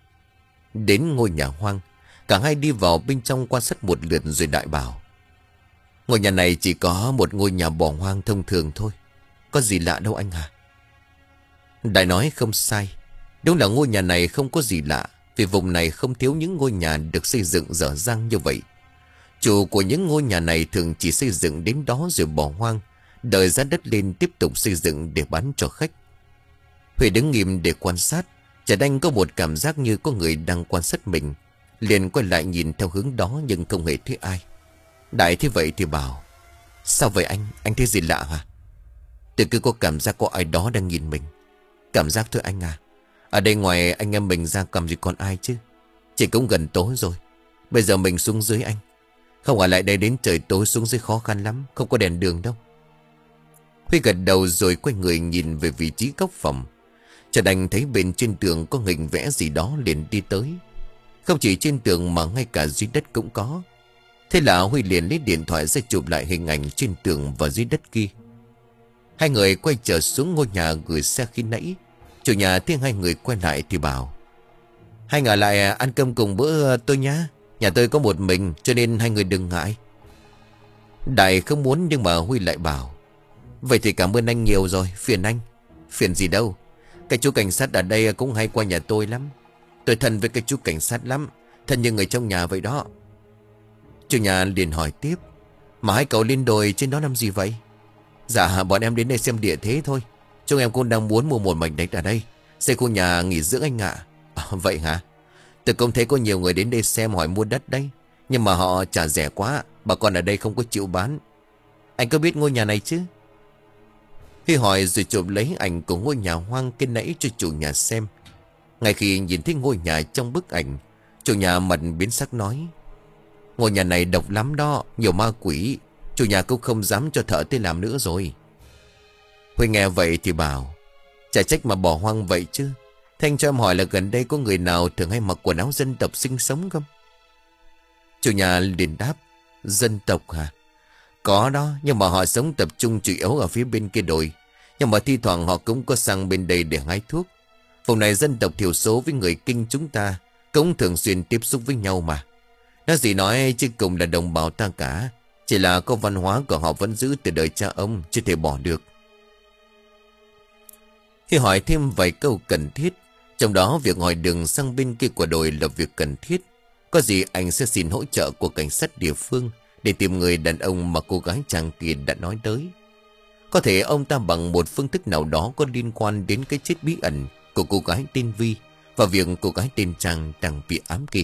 Speaker 1: Đến ngôi nhà hoang, cả hai đi vào bên trong quan sát một lượt rồi Đại bảo. Ngôi nhà này chỉ có một ngôi nhà bỏ hoang thông thường thôi. Có gì lạ đâu anh à? Đại nói không sai. Đúng là ngôi nhà này không có gì lạ, vì vùng này không thiếu những ngôi nhà được xây dựng dở dang như vậy. Chủ của những ngôi nhà này thường chỉ xây dựng đến đó rồi bỏ hoang, đợi giá đất lên tiếp tục xây dựng để bán cho khách. Huy đứng nghiêm để quan sát. Chợt anh có một cảm giác như có người đang quan sát mình. Liền quay lại nhìn theo hướng đó nhưng không hề thấy ai. Đại thế vậy thì bảo. Sao vậy anh? Anh thấy gì lạ hả? Tôi cứ có cảm giác có ai đó đang nhìn mình. Cảm giác thôi anh à. Ở đây ngoài anh em mình ra cầm gì còn ai chứ? Chỉ cũng gần tối rồi. Bây giờ mình xuống dưới anh. Không ở lại đây đến trời tối xuống dưới khó khăn lắm. Không có đèn đường đâu. Huy gật đầu rồi quay người nhìn về vị trí góc phòng. Chợt anh thấy bên trên tường có hình vẽ gì đó liền đi tới. Không chỉ trên tường mà ngay cả dưới đất cũng có. Thế là Huy liền lấy điện thoại ra chụp lại hình ảnh trên tường và dưới đất kia. Hai người quay trở xuống ngôi nhà gửi xe khi nãy. Chủ nhà thấy hai người quay lại thì bảo: Hai người lại ăn cơm cùng bữa tôi nhá. Nhà tôi có một mình cho nên hai người đừng ngại. Đại không muốn nhưng mà Huy lại bảo: Vậy thì cảm ơn anh nhiều rồi. Phiền anh. Phiền gì đâu. Cái chú cảnh sát ở đây cũng hay qua nhà tôi lắm. Tôi thân với cái chú cảnh sát lắm. Thân như người trong nhà vậy đó. Chủ nhà liền hỏi tiếp: Mà hai cậu lên đồi trên đó làm gì vậy? Dạ bọn em đến đây xem địa thế thôi. Chúng em cũng đang muốn mua một mảnh đất ở đây, xây khu nhà nghỉ dưỡng anh ạ. À, vậy hả? Tôi cũng thấy có nhiều người đến đây xem hỏi mua đất đấy. Nhưng mà họ trả rẻ quá. Bà con ở đây không có chịu bán. Anh có biết ngôi nhà này chứ? Huy hỏi rồi chụp lấy ảnh của ngôi nhà hoang kia nãy cho chủ nhà xem. Ngay khi nhìn thấy ngôi nhà trong bức ảnh, chủ nhà mặt biến sắc nói: Ngôi nhà này độc lắm đó, nhiều ma quỷ. Chủ nhà cũng không dám cho thợ tới làm nữa rồi. Huy nghe vậy thì bảo: Chả trách mà bỏ hoang vậy chứ. Thanh cho em hỏi là gần đây có người nào thường hay mặc quần áo dân tộc sinh sống không? Chủ nhà liền đáp: Dân tộc hả? Có đó, nhưng mà họ sống tập trung chủ yếu ở phía bên kia đồi. Nhưng mà thi thoảng họ cũng có sang bên đây để hái thuốc. Vùng này dân tộc thiểu số với người Kinh chúng ta cũng thường xuyên tiếp xúc với nhau mà. Nói gì nói chứ cùng là đồng bào ta cả. Chỉ là có văn hóa của họ vẫn giữ từ đời cha ông, chưa thể bỏ được. Khi hỏi thêm vài câu cần thiết, trong đó việc hỏi đường sang bên kia của đồi là việc cần thiết. Có gì anh sẽ xin hỗ trợ của cảnh sát địa phương để tìm người đàn ông mà cô gái chàng kia đã nói tới. Có thể ông ta bằng một phương thức nào đó có liên quan đến cái chết bí ẩn của cô gái tên Vi và việc cô gái tên Trang đang bị ám kia.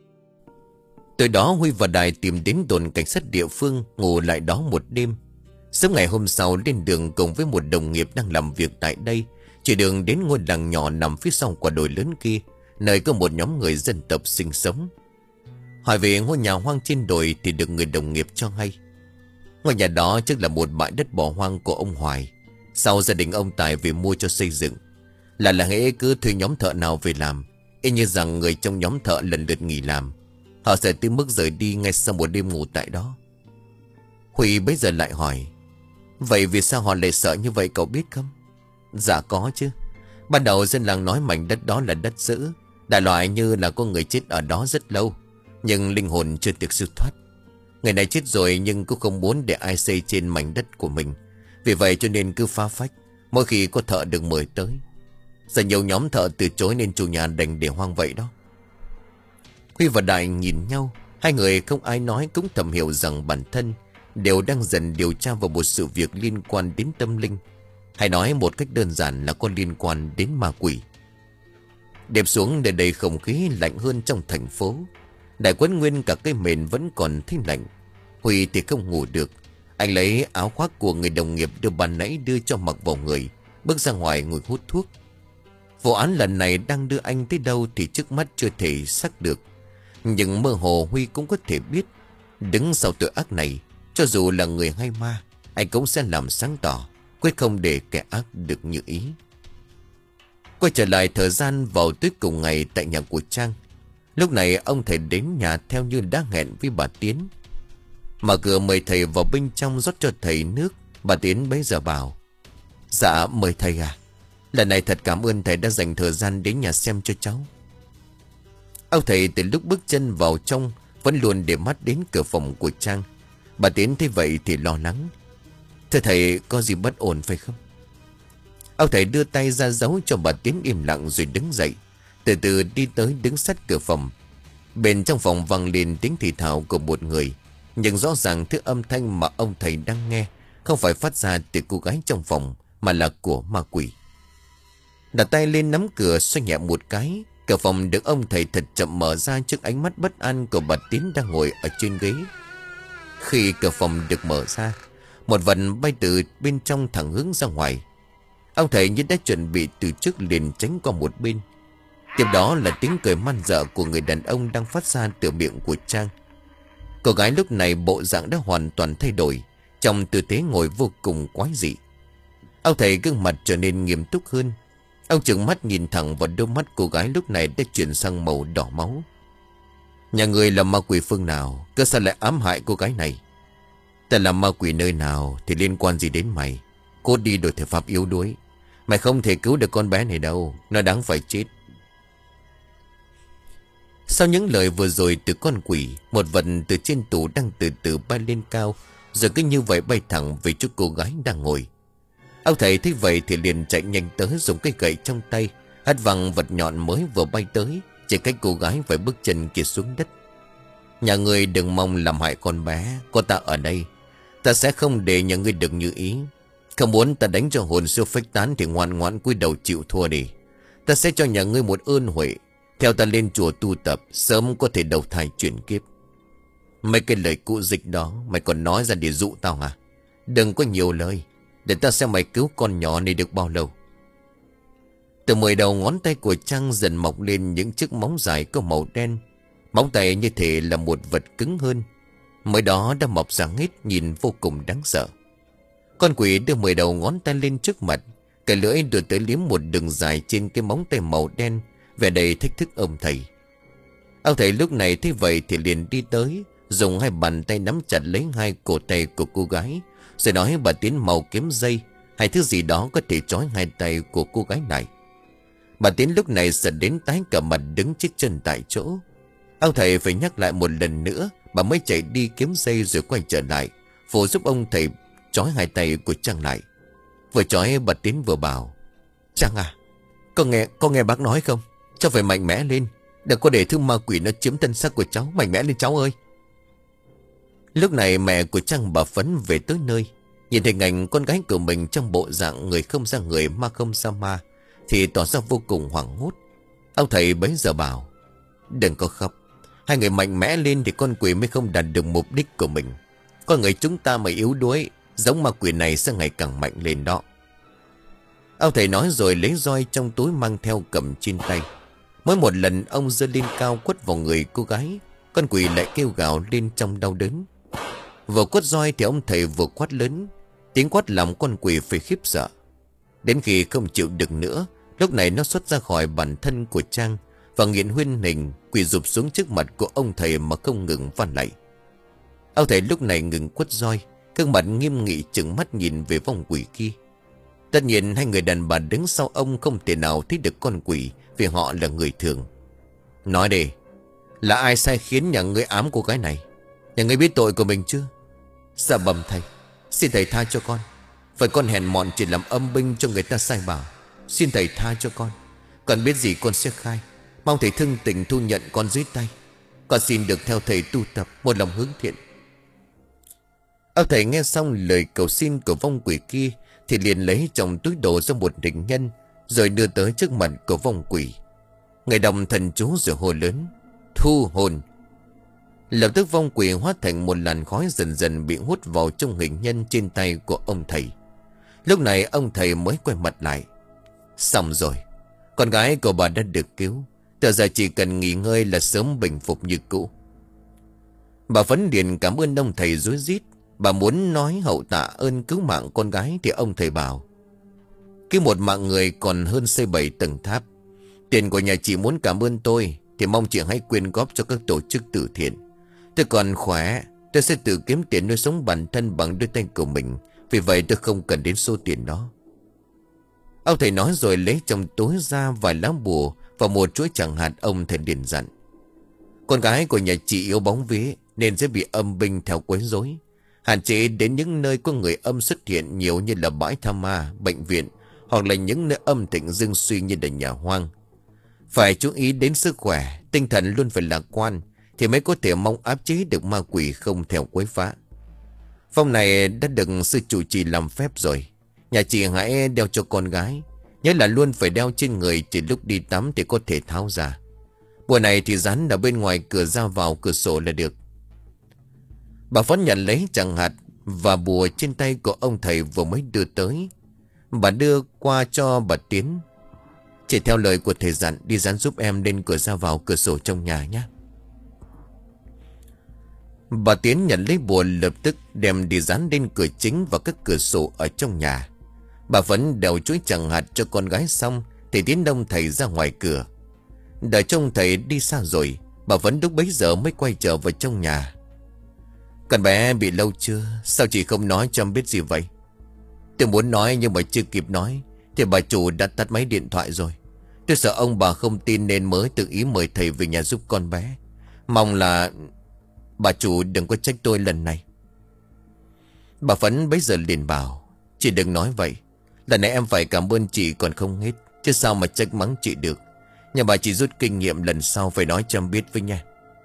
Speaker 1: Tối đó Huy và Đài tìm đến đồn cảnh sát địa phương, ngủ lại đó một đêm. Sớm ngày hôm sau lên đường cùng với một đồng nghiệp đang làm việc tại đây, chỉ đường đến ngôi làng nhỏ nằm phía sau quả đồi lớn kia, nơi có một nhóm người dân tộc sinh sống. Hỏi về ngôi nhà hoang trên đồi thì được người đồng nghiệp cho hay. Ngôi nhà đó chắc là một bãi đất bỏ hoang của ông Hoài. Sau gia đình ông Tài về mua cho xây dựng. Là là hễ cứ thuê nhóm thợ nào về làm, y như rằng người trong nhóm thợ lần lượt nghỉ làm. Họ sẽ tới mức rời đi ngay sau một đêm ngủ tại đó. Huy bây giờ lại hỏi: Vậy vì sao họ lại sợ như vậy cậu biết không? Dạ có chứ. Ban đầu dân làng nói mảnh đất đó là đất dữ, đại loại như là có người chết ở đó rất lâu, nhưng linh hồn chưa được siêu thoát. Người này chết rồi nhưng cũng không muốn để ai xây trên mảnh đất của mình. Vì vậy cho nên cứ phá phách mỗi khi có thợ được mời tới. Giờ nhiều nhóm thợ từ chối nên chủ nhà đành để hoang vậy đó. Huy và Đại nhìn nhau. Hai người không ai nói cũng thầm hiểu rằng bản thân đều đang dần điều tra vào một sự việc liên quan đến tâm linh. Hay nói một cách đơn giản là có liên quan đến ma quỷ. Đêm xuống để đầy không khí lạnh hơn trong thành phố. Đại quấn nguyên cả cây mền vẫn còn thấy lạnh. Huy thì không ngủ được. Anh lấy áo khoác của người đồng nghiệp đưa ban nãy đưa cho mặc vào người, bước ra ngoài ngồi hút thuốc. Vụ án lần này đang đưa anh tới đâu thì trước mắt chưa thể xác được. Nhưng mơ hồ Huy cũng có thể biết, đứng sau tội ác này, cho dù là người hay ma, anh cũng sẽ làm sáng tỏ, quyết không để kẻ ác được như ý. Quay trở lại thời gian vào tối cùng ngày tại nhà của Trang. Lúc này ông thầy đến nhà theo như đã hẹn với bà Tiến. Mở cửa mời thầy vào bên trong rót cho thầy nước. Bà Tiến bấy giờ bảo: Dạ mời thầy à. Lần này thật cảm ơn thầy đã dành thời gian đến nhà xem cho cháu. Ông thầy từ lúc bước chân vào trong vẫn luôn để mắt đến cửa phòng của Trang. Bà Tiến thấy vậy thì lo lắng: Thưa thầy, có gì bất ổn phải không? Ông thầy đưa tay ra dấu cho bà Tiến im lặng rồi đứng dậy, từ từ đi tới đứng sát cửa phòng. Bên trong phòng vang lên tiếng thì thào của một người, nhưng rõ ràng thứ âm thanh mà ông thầy đang nghe không phải phát ra từ cô gái trong phòng, mà là của ma quỷ. Đặt tay lên nắm cửa xoay nhẹ một cái, cửa phòng được ông thầy thật chậm mở ra trước ánh mắt bất an của bà Tiến đang ngồi ở trên ghế. Khi cửa phòng được mở ra, một vật bay từ bên trong thẳng hướng ra ngoài. Ông thầy như đã chuẩn bị từ trước liền tránh qua một bên. Tiếp đó là tiếng cười man dợ của người đàn ông đang phát ra từ miệng của Trang. Cô gái lúc này bộ dạng đã hoàn toàn thay đổi, trong tư thế ngồi vô cùng quái dị. Ông thầy gương mặt trở nên nghiêm túc hơn. Ông trừng mắt nhìn thẳng vào đôi mắt cô gái lúc này đã chuyển sang màu đỏ máu. Nhà người là ma quỷ phương nào, cơ sao lại ám hại cô gái này? Ta là ma quỷ nơi nào thì liên quan gì đến mày? Cốt đi đổi thể pháp yếu đuối. Mày không thể cứu được con bé này đâu. Nó đáng phải chết. Sau những lời vừa rồi từ con quỷ, một vật từ trên tủ đang từ từ bay lên cao, rồi cứ như vậy bay thẳng về chỗ cô gái đang ngồi. Ông thầy thấy vậy thì liền chạy nhanh tới, dùng cây gậy trong tay hất văng vật nhọn mới vừa bay tới, chỉ cách cô gái vài bước chân kia xuống đất. Nhà ngươi đừng mong làm hại con bé. Có ta ở đây, ta sẽ không để nhà ngươi được như ý. Không muốn ta đánh cho hồn siêu phách tán thì ngoan ngoãn cúi đầu chịu thua đi. Ta sẽ cho nhà ngươi một ơn huệ, theo ta lên chùa tu tập, sớm có thể đầu thai chuyển kiếp. Mấy cái lời cũ dịch đó mày còn nói ra để dụ tao hả? Đừng có nhiều lời, để ta xem mày cứu con nhỏ này được bao lâu. Từ mười đầu ngón tay của Trang dần mọc lên những chiếc móng dài có màu đen. Móng tay như thể là một vật cứng hơn. Mới đó đã mọc ra hết, nhìn vô cùng đáng sợ. Con quỷ đưa mười đầu ngón tay lên trước mặt, cái lưỡi đưa tới liếm một đường dài trên cái móng tay màu đen, vẻ đầy thách thức ông thầy. Ông thầy lúc này thấy vậy thì liền đi tới, dùng hai bàn tay nắm chặt lấy hai cổ tay của cô gái, rồi nói bà Tiến mau kiếm dây hay thứ gì đó có thể trói hai tay của cô gái này. Bà Tiến lúc này sợ đến tái cả mặt, đứng chết chân tại chỗ. Ông thầy phải nhắc lại một lần nữa, bà mới chạy đi kiếm dây rồi quay trở lại, phụ giúp ông thầy trói hai tay của Trang lại. Vừa trói bà Tiến vừa bảo: Trang à, con nghe, con nghe bác nói không? Cháu phải mạnh mẽ lên, đừng có để thứ ma quỷ nó chiếm thân xác của cháu. Mạnh mẽ lên cháu ơi. Lúc này mẹ của Trang bà Phấn về tới nơi, nhìn thấy cảnh con gái của mình trong bộ dạng người không ra người, ma không ra ma, thì tỏ ra vô cùng hoảng hốt. Ông thầy bấy giờ bảo: Đừng có khóc, hai người mạnh mẽ lên thì con quỷ mới không đạt được mục đích của mình. Con người chúng ta mà yếu đuối, giống ma quỷ này sẽ ngày càng mạnh lên đó. Ông thầy nói rồi lấy roi trong túi mang theo cầm trên tay. Mỗi một lần ông giơ lên cao quất vào người cô gái, con quỷ lại kêu gào lên trong đau đớn. Vừa quất roi thì ông thầy vừa quát lớn, tiếng quát làm con quỷ phải khiếp sợ. Đến khi không chịu được nữa, lúc này nó xuất ra khỏi bản thân của Trang và nghiện huyên hình, quỳ rụp xuống trước mặt của ông thầy mà không ngừng van lạy. Ông thầy lúc này ngừng quất roi, gương mặt nghiêm nghị trừng mắt nhìn về vong quỷ kia. Tất nhiên hai người đàn bà đứng sau ông không thể nào thấy được con quỷ, vì họ là người thường. Nói đi, là ai sai khiến nhà ngươi ám cô gái này? Nhà ngươi biết tội của mình chưa? Dạ bẩm thầy, xin thầy tha cho con. Phải con hèn mọn chỉ làm âm binh cho người ta sai bảo. Xin thầy tha cho con. Con biết gì con sẽ khai. Mong thầy thương tình thu nhận con dưới tay. Con xin được theo thầy tu tập, một lòng hướng thiện. Ông thầy nghe xong lời cầu xin của vong quỷ kia thì liền lấy trong túi đồ ra một định nhân, rồi đưa tới trước mặt của vong quỷ. Người đọc thần chú rồi hô lớn: Thu hồn. Lập tức vong quỷ hóa thành một làn khói dần dần bị hút vào trong hình nhân trên tay của ông thầy. Lúc này ông thầy mới quay mặt lại. Xong rồi, con gái của bà đã được cứu. Từ giờ chỉ cần nghỉ ngơi là sớm bình phục như cũ. Bà Phấn liền cảm ơn ông thầy rối rít. Bà muốn nói hậu tạ ơn cứu mạng con gái thì ông thầy bảo: Cứu một mạng người còn hơn xây bảy tầng tháp. Tiền của nhà chị muốn cảm ơn tôi thì mong chị hãy quyên góp cho các tổ chức từ thiện. Tôi còn khỏe, tôi sẽ tự kiếm tiền nuôi sống bản thân bằng đôi tay của mình. Vì vậy tôi không cần đến số tiền đó. Ông thầy nói rồi lấy trong túi ra vài lá bùa và một chuỗi chẳng hạt. Ông thầy liền dặn: Con gái của nhà chị yếu bóng vía nên sẽ bị âm binh theo quấy rối. Hạn chế đến những nơi có người âm xuất hiện nhiều như là bãi tha ma, bệnh viện, hoặc là những nơi âm thịnh dương suy như là nhà hoang. Phải chú ý đến sức khỏe, tinh thần luôn phải lạc quan thì mới có thể mong áp chế được ma quỷ không theo quấy phá. Phong này đã được sư chủ trì làm phép rồi. Nhà chị hãy đeo cho con gái, nhớ là luôn phải đeo trên người, chỉ lúc đi tắm thì có thể tháo ra. Bùa này thì dán ở bên ngoài cửa ra vào cửa sổ là được. Bà Phấn nhận lấy chẳng hạt và bùa trên tay của ông thầy vừa mới đưa tới. Bà đưa qua cho bà Tiến: Chỉ theo lời của thầy dặn, đi dán giúp em lên cửa ra vào cửa sổ trong nhà nhé. Bà Tiến nhận lấy bùa, lập tức đem đi dán lên cửa chính và các cửa sổ ở trong nhà. Bà Phấn đeo chuỗi chẳng hạt cho con gái xong thì Tiến đông thầy ra ngoài cửa. Đợi trông thầy đi xa rồi, bà Phấn lúc bấy giờ mới quay trở vào trong nhà. Con bé bị lâu chưa? Sao chị không nói cho em biết gì vậy? Tôi muốn nói nhưng mà chưa kịp nói thì bà chủ đã tắt máy điện thoại rồi. Tôi sợ ông bà không tin nên mới tự ý mời thầy về nhà giúp con bé. Mong là bà chủ đừng có trách tôi lần này. Bà Phấn bấy giờ liền bảo: Chị đừng nói vậy. Lần này em phải cảm ơn chị còn không hết, chứ sao mà trách mắng chị được. Nhưng bà chỉ rút kinh nghiệm lần sau phải nói cho em biết với nha.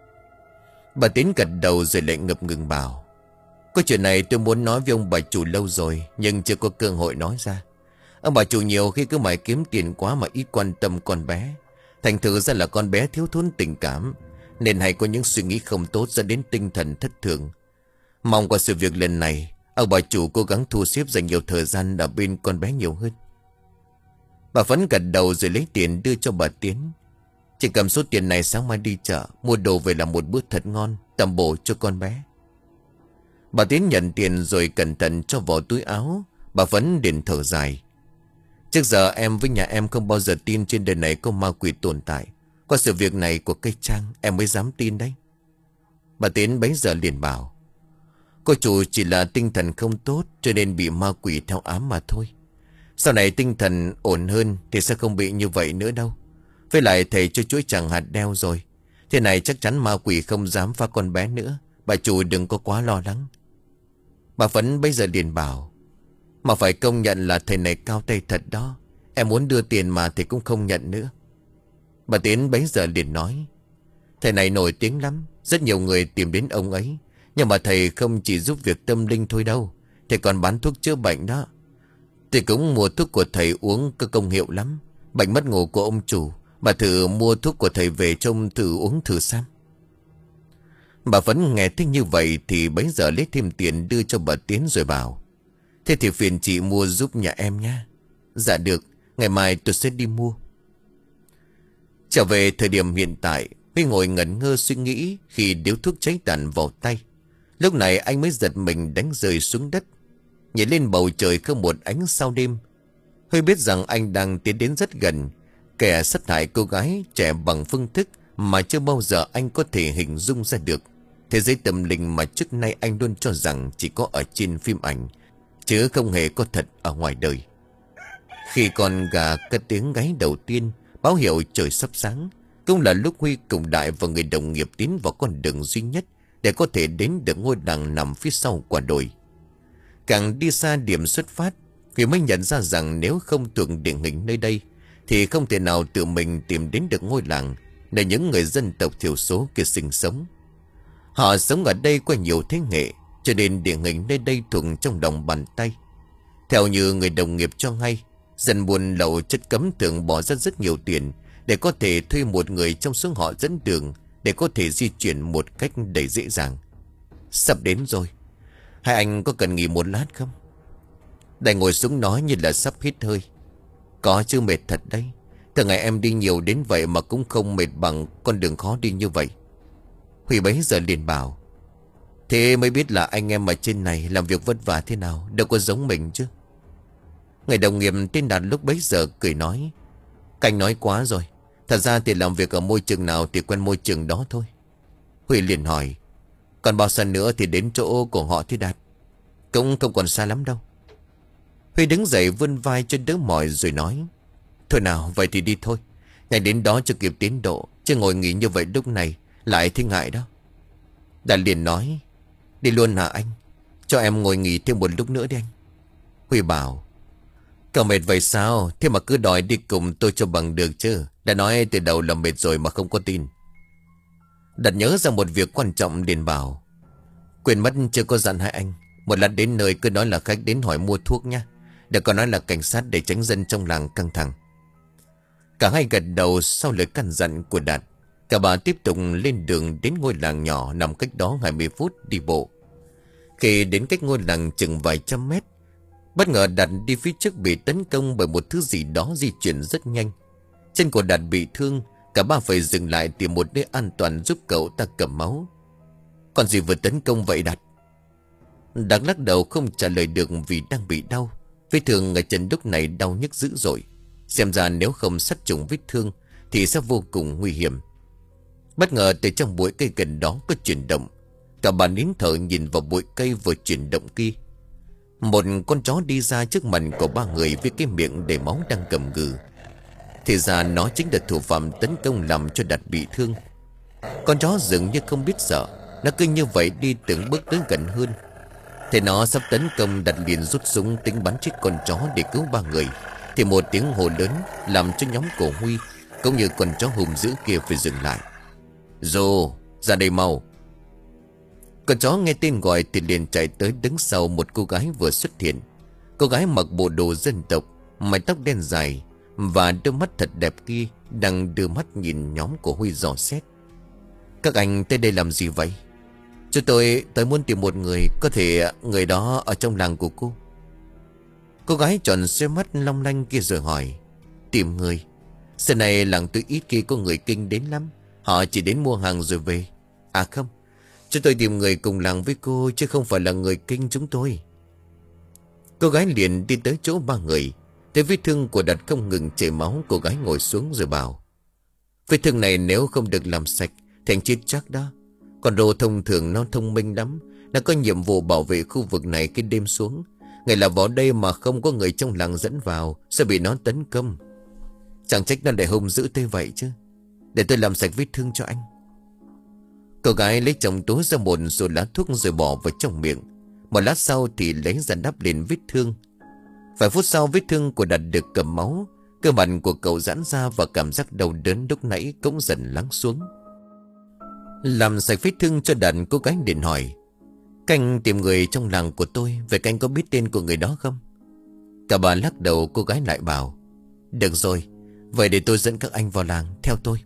Speaker 1: Bà Tiến gật đầu rồi lại ngập ngừng bảo: Có chuyện này tôi muốn nói với ông bà chủ lâu rồi, nhưng chưa có cơ hội nói ra. Ông bà chủ nhiều khi cứ mải kiếm tiền quá mà ít quan tâm con bé. Thành thử ra là con bé thiếu thốn tình cảm, nên hay có những suy nghĩ không tốt dẫn đến tinh thần thất thường. Mong qua sự việc lần này, ông bà chủ cố gắng thu xếp dành nhiều thời gian ở bên con bé nhiều hơn. Bà Phấn gật đầu rồi lấy tiền đưa cho bà Tiến. Chị cầm số tiền này sáng mai đi chợ mua đồ về làm một bữa thật ngon, tầm bổ cho con bé. Bà Tiến nhận tiền rồi cẩn thận cho vào túi áo. Bà Phấn liền thở dài: Trước giờ em với nhà em không bao giờ tin trên đời này có ma quỷ tồn tại. Qua sự việc này của cây Trang em mới dám tin đấy. Bà Tiến bấy giờ liền bảo: Cô chủ chỉ là tinh thần không tốt cho nên bị ma quỷ theo ám mà thôi. Sau này tinh thần ổn hơn thì sẽ không bị như vậy nữa đâu. Với lại thầy cho chuỗi chẳng hạt đeo rồi. Thế này chắc chắn ma quỷ không dám phá con bé nữa. Bà chủ đừng có quá lo lắng. Bà Phấn bây giờ liền bảo: Mà phải công nhận là thầy này cao tay thật đó. Em muốn đưa tiền mà thầy cũng không nhận nữa. Bà Tiến bấy giờ liền nói: Thầy này nổi tiếng lắm, rất nhiều người tìm đến ông ấy. Nhưng mà thầy không chỉ giúp việc tâm linh thôi đâu, thầy còn bán thuốc chữa bệnh đó. Thầy cũng mua thuốc của thầy uống có công hiệu lắm. Bệnh mất ngủ của ông chủ, bà thử mua thuốc của thầy về trông thử uống thử xem. Bà Phấn nghe thích như vậy thì bấy giờ lấy thêm tiền đưa cho bà Tiến rồi bảo: Thế thì phiền chị mua giúp nhà em nha. Dạ được, ngày mai tôi sẽ đi mua. Trở về thời điểm hiện tại, Huy ngồi ngẩn ngơ suy nghĩ khi điếu thuốc cháy tàn vào tay. Lúc này anh mới giật mình đánh rơi xuống đất. Nhìn lên bầu trời không một ánh sao đêm. Huy biết rằng anh đang tiến đến rất gần kẻ sát hại cô gái trẻ bằng phương thức mà chưa bao giờ anh có thể hình dung ra được. Thế giới tâm linh mà trước nay anh luôn cho rằng chỉ có ở trên phim ảnh, chứ không hề có thật ở ngoài đời. Khi con gà cất tiếng gáy đầu tiên báo hiệu trời sắp sáng, cũng là lúc Huy cùng Đại và người đồng nghiệp tiến vào con đường duy nhất để có thể đến được ngôi làng nằm phía sau quả đồi. Càng đi xa điểm xuất phát, Huy mới nhận ra rằng nếu không thuộc địa hình nơi đây thì không thể nào tự mình tìm đến được ngôi làng nơi những người dân tộc thiểu số kia sinh sống. Họ sống ở đây qua nhiều thế hệ, cho nên địa hình nơi đây thuộc trong lòng bàn tay. Theo như người đồng nghiệp cho hay, dân buôn lậu chất cấm thường bỏ ra rất nhiều tiền để có thể thuê một người trong số họ dẫn đường để có thể di chuyển một cách đầy dễ dàng. Sắp đến rồi, hai anh có cần nghỉ một lát không? Đại ngồi xuống nói như là sắp hít hơi. Có chứ, mệt thật đấy. Thường ngày em đi nhiều đến vậy mà cũng không mệt bằng con đường khó đi như vậy. Huy bấy giờ liền bảo: Thế mới biết là anh em ở trên này làm việc vất vả thế nào, đâu có giống mình chứ. Người đồng nghiệp tên Đạt lúc bấy giờ cười nói: Cảnh nói quá rồi. Thật ra thì làm việc ở môi trường nào thì quen môi trường đó thôi. Huy liền hỏi: Còn bao xa nữa thì đến chỗ của họ thế Đạt? Cũng không còn xa lắm đâu. Huy đứng dậy vươn vai cho đỡ mỏi rồi nói: Thôi nào, vậy thì đi thôi. Nhanh đến đó cho kịp tiến độ, chứ ngồi nghỉ như vậy lúc này lại thấy ngại đó. Đạt liền nói: Đi luôn hả anh? Cho em ngồi nghỉ thêm một lúc nữa đi anh. Huy bảo: Cậu mệt vậy sao? Thế mà cứ đòi đi cùng tôi cho bằng được chứ. Đã nói từ đầu là mệt rồi mà không có tin. Đạt nhớ ra một việc quan trọng liền bảo: Quên mất chưa có dặn hai anh. Một lần đến nơi cứ nói là khách đến hỏi mua thuốc nha. Đừng có nói là cảnh sát để tránh dân trong làng căng thẳng. Cả hai gật đầu sau lời căn dặn của Đạt. Cả bà tiếp tục lên đường đến ngôi làng nhỏ nằm cách đó hai mươi phút đi bộ. Khi đến cách ngôi làng chừng vài trăm mét, bất ngờ Đạt đi phía trước bị tấn công bởi một thứ gì đó di chuyển rất nhanh. Chân của Đạt bị thương, cả ba phải dừng lại tìm một nơi an toàn giúp cậu ta cầm máu. Còn gì vừa tấn công vậy Đạt? Đạt lắc đầu không trả lời được vì đang bị đau. Vết thương ở chân lúc này đau nhức dữ dội. Xem ra nếu không sát trùng vết thương thì sẽ vô cùng nguy hiểm. Bất ngờ từ trong bụi cây gần đó có chuyển động. Cả bà nín thở nhìn vào bụi cây vừa chuyển động kia. Một con chó đi ra trước mặt của ba người với cái miệng đầy máu đang cầm gừ. Thì ra nó chính là thủ phạm tấn công làm cho Đạt bị thương. Con chó dường như không biết sợ, nó cứ như vậy đi từng bước đến gần hơn. Thế nó sắp tấn công, Đạt liền rút súng tính bắn chết con chó để cứu ba người. Thì một tiếng hô lớn làm cho nhóm của Huy cũng như con chó hùng dữ kia phải dừng lại. Rô, ra đây mau. Con chó nghe tên gọi thì liền chạy tới đứng sau một cô gái vừa xuất hiện. Cô gái mặc bộ đồ dân tộc, mái tóc đen dài và đôi mắt thật đẹp kia đang đưa mắt nhìn nhóm của Huy dò xét. Các anh tới đây làm gì vậy? Chúng tôi tới muốn tìm một người, có thể người đó ở trong làng của cô. Cô gái tròn xoe mắt long lanh kia rồi hỏi. Tìm người? Giờ này làng tôi ít khi có người Kinh đến lắm. Họ chỉ đến mua hàng rồi về. À không, chúng tôi tìm người cùng làng với cô, chứ không phải là người Kinh chúng tôi. Cô gái liền đi tới chỗ ba người. Thấy vết thương của Đạt không ngừng chảy máu, cô gái ngồi xuống rồi bảo. Vết thương này nếu không được làm sạch thì anh chết chắc đó. Còn đồ thông thường nó thông minh lắm, nó có nhiệm vụ bảo vệ khu vực này khi đêm xuống. Ngày là vào đây mà không có người trong làng dẫn vào sẽ bị nó tấn công. Chẳng trách nó lại hung dữ thế vậy chứ. Để tôi làm sạch vết thương cho anh. Cô gái lấy trong túi ra một số lá thuốc rồi bỏ vào trong miệng. Một lát sau thì lấy ra đắp lên vết thương. Vài phút sau vết thương của Đạt được cầm máu. Cơ mặt của cậu giãn ra và cảm giác đau đớn lúc nãy cũng dần lắng xuống. Làm sạch vết thương cho Đạt, cô gái điện hỏi. Canh tìm người trong làng của tôi, vậy canh có biết tên của người đó không? Cả bà lắc đầu, cô gái lại bảo. Được rồi, vậy để tôi dẫn các anh vào làng, theo tôi.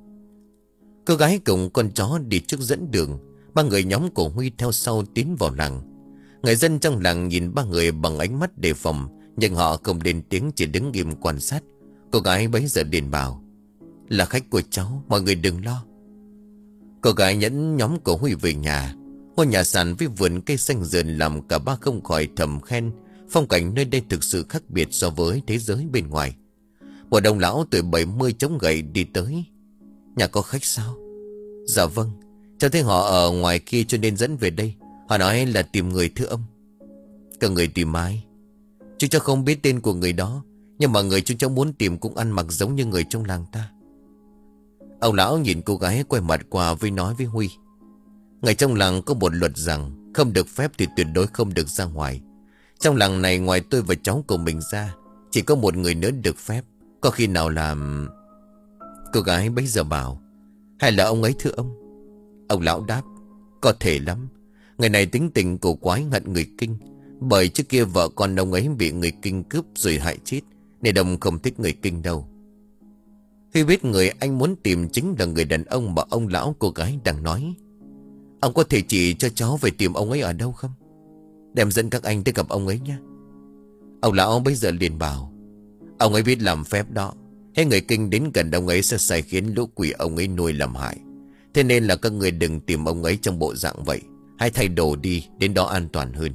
Speaker 1: Cô gái cùng con chó đi trước dẫn đường. Ba người nhóm của Huy theo sau tiến vào làng. Người dân trong làng nhìn ba người bằng ánh mắt đề phòng, nhưng họ không lên tiếng, chỉ đứng im quan sát. Cô gái bấy giờ điện bảo. Là khách của cháu, mọi người đừng lo. Cô gái dẫn nhóm của Huy về nhà. Ngôi nhà sàn với vườn cây xanh rờn làm cả ba không khỏi thầm khen. Phong cảnh nơi đây thực sự khác biệt so với thế giới bên ngoài. Một ông lão tuổi bảy mươi chống gậy đi tới. Nhà có khách sao? Dạ vâng, cháu thấy họ ở ngoài kia cho nên dẫn về đây. Họ nói là tìm người thưa ông. Các người tìm ai? Chúng cháu không biết tên của người đó, nhưng mà người chúng cháu muốn tìm cũng ăn mặc giống như người trong làng ta. Ông lão nhìn cô gái quay mặt qua với nói với Huy. Người trong làng có một luật rằng không được phép thì tuyệt đối không được ra ngoài. Trong làng này ngoài tôi và cháu của mình ra, chỉ có một người nữa được phép. Có khi nào làm... Cô gái bấy giờ bảo. Hay là ông ấy thưa ông? Ông lão đáp. Có thể lắm. Người này tính tình cổ quái, hận người Kinh. Bởi trước kia vợ con ông ấy bị người Kinh cướp rồi hại chết, nên ông không thích người Kinh đâu. Khi biết người anh muốn tìm chính là người đàn ông mà ông lão cô gái đang nói. Ông có thể chỉ cho cháu về tìm ông ấy ở đâu không? Đem dẫn các anh tới gặp ông ấy nhé. Ông lão bây giờ liền bảo. Ông ấy biết làm phép đó. Thế người Kinh đến gần ông ấy sẽ sai khiến lũ quỷ ông ấy nuôi làm hại. Thế nên là các người đừng tìm ông ấy trong bộ dạng vậy. Hãy thay đồ đi, đến đó an toàn hơn.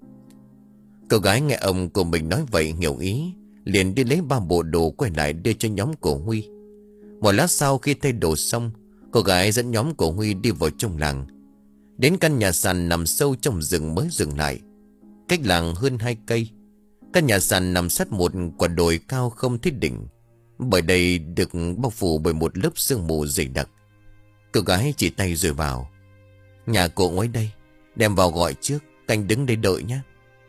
Speaker 1: Cô gái nghe ông của mình nói vậy hiểu ý, liền đi lấy ba bộ đồ quay lại đưa cho nhóm của Huy. Một lát sau khi thay đồ xong, cô gái dẫn nhóm của Huy đi vào trong làng. Đến căn nhà sàn nằm sâu trong rừng mới dừng lại. Cách làng hơn hai cây. Căn nhà sàn nằm sát một quả đồi cao không thiết đỉnh. Bởi đây được bao phủ bởi một lớp sương mù dày đặc. Cô gái chỉ tay rồi vào. Nhà cô ngoài đây, đem vào gọi trước, canh đứng đây đợi nhé.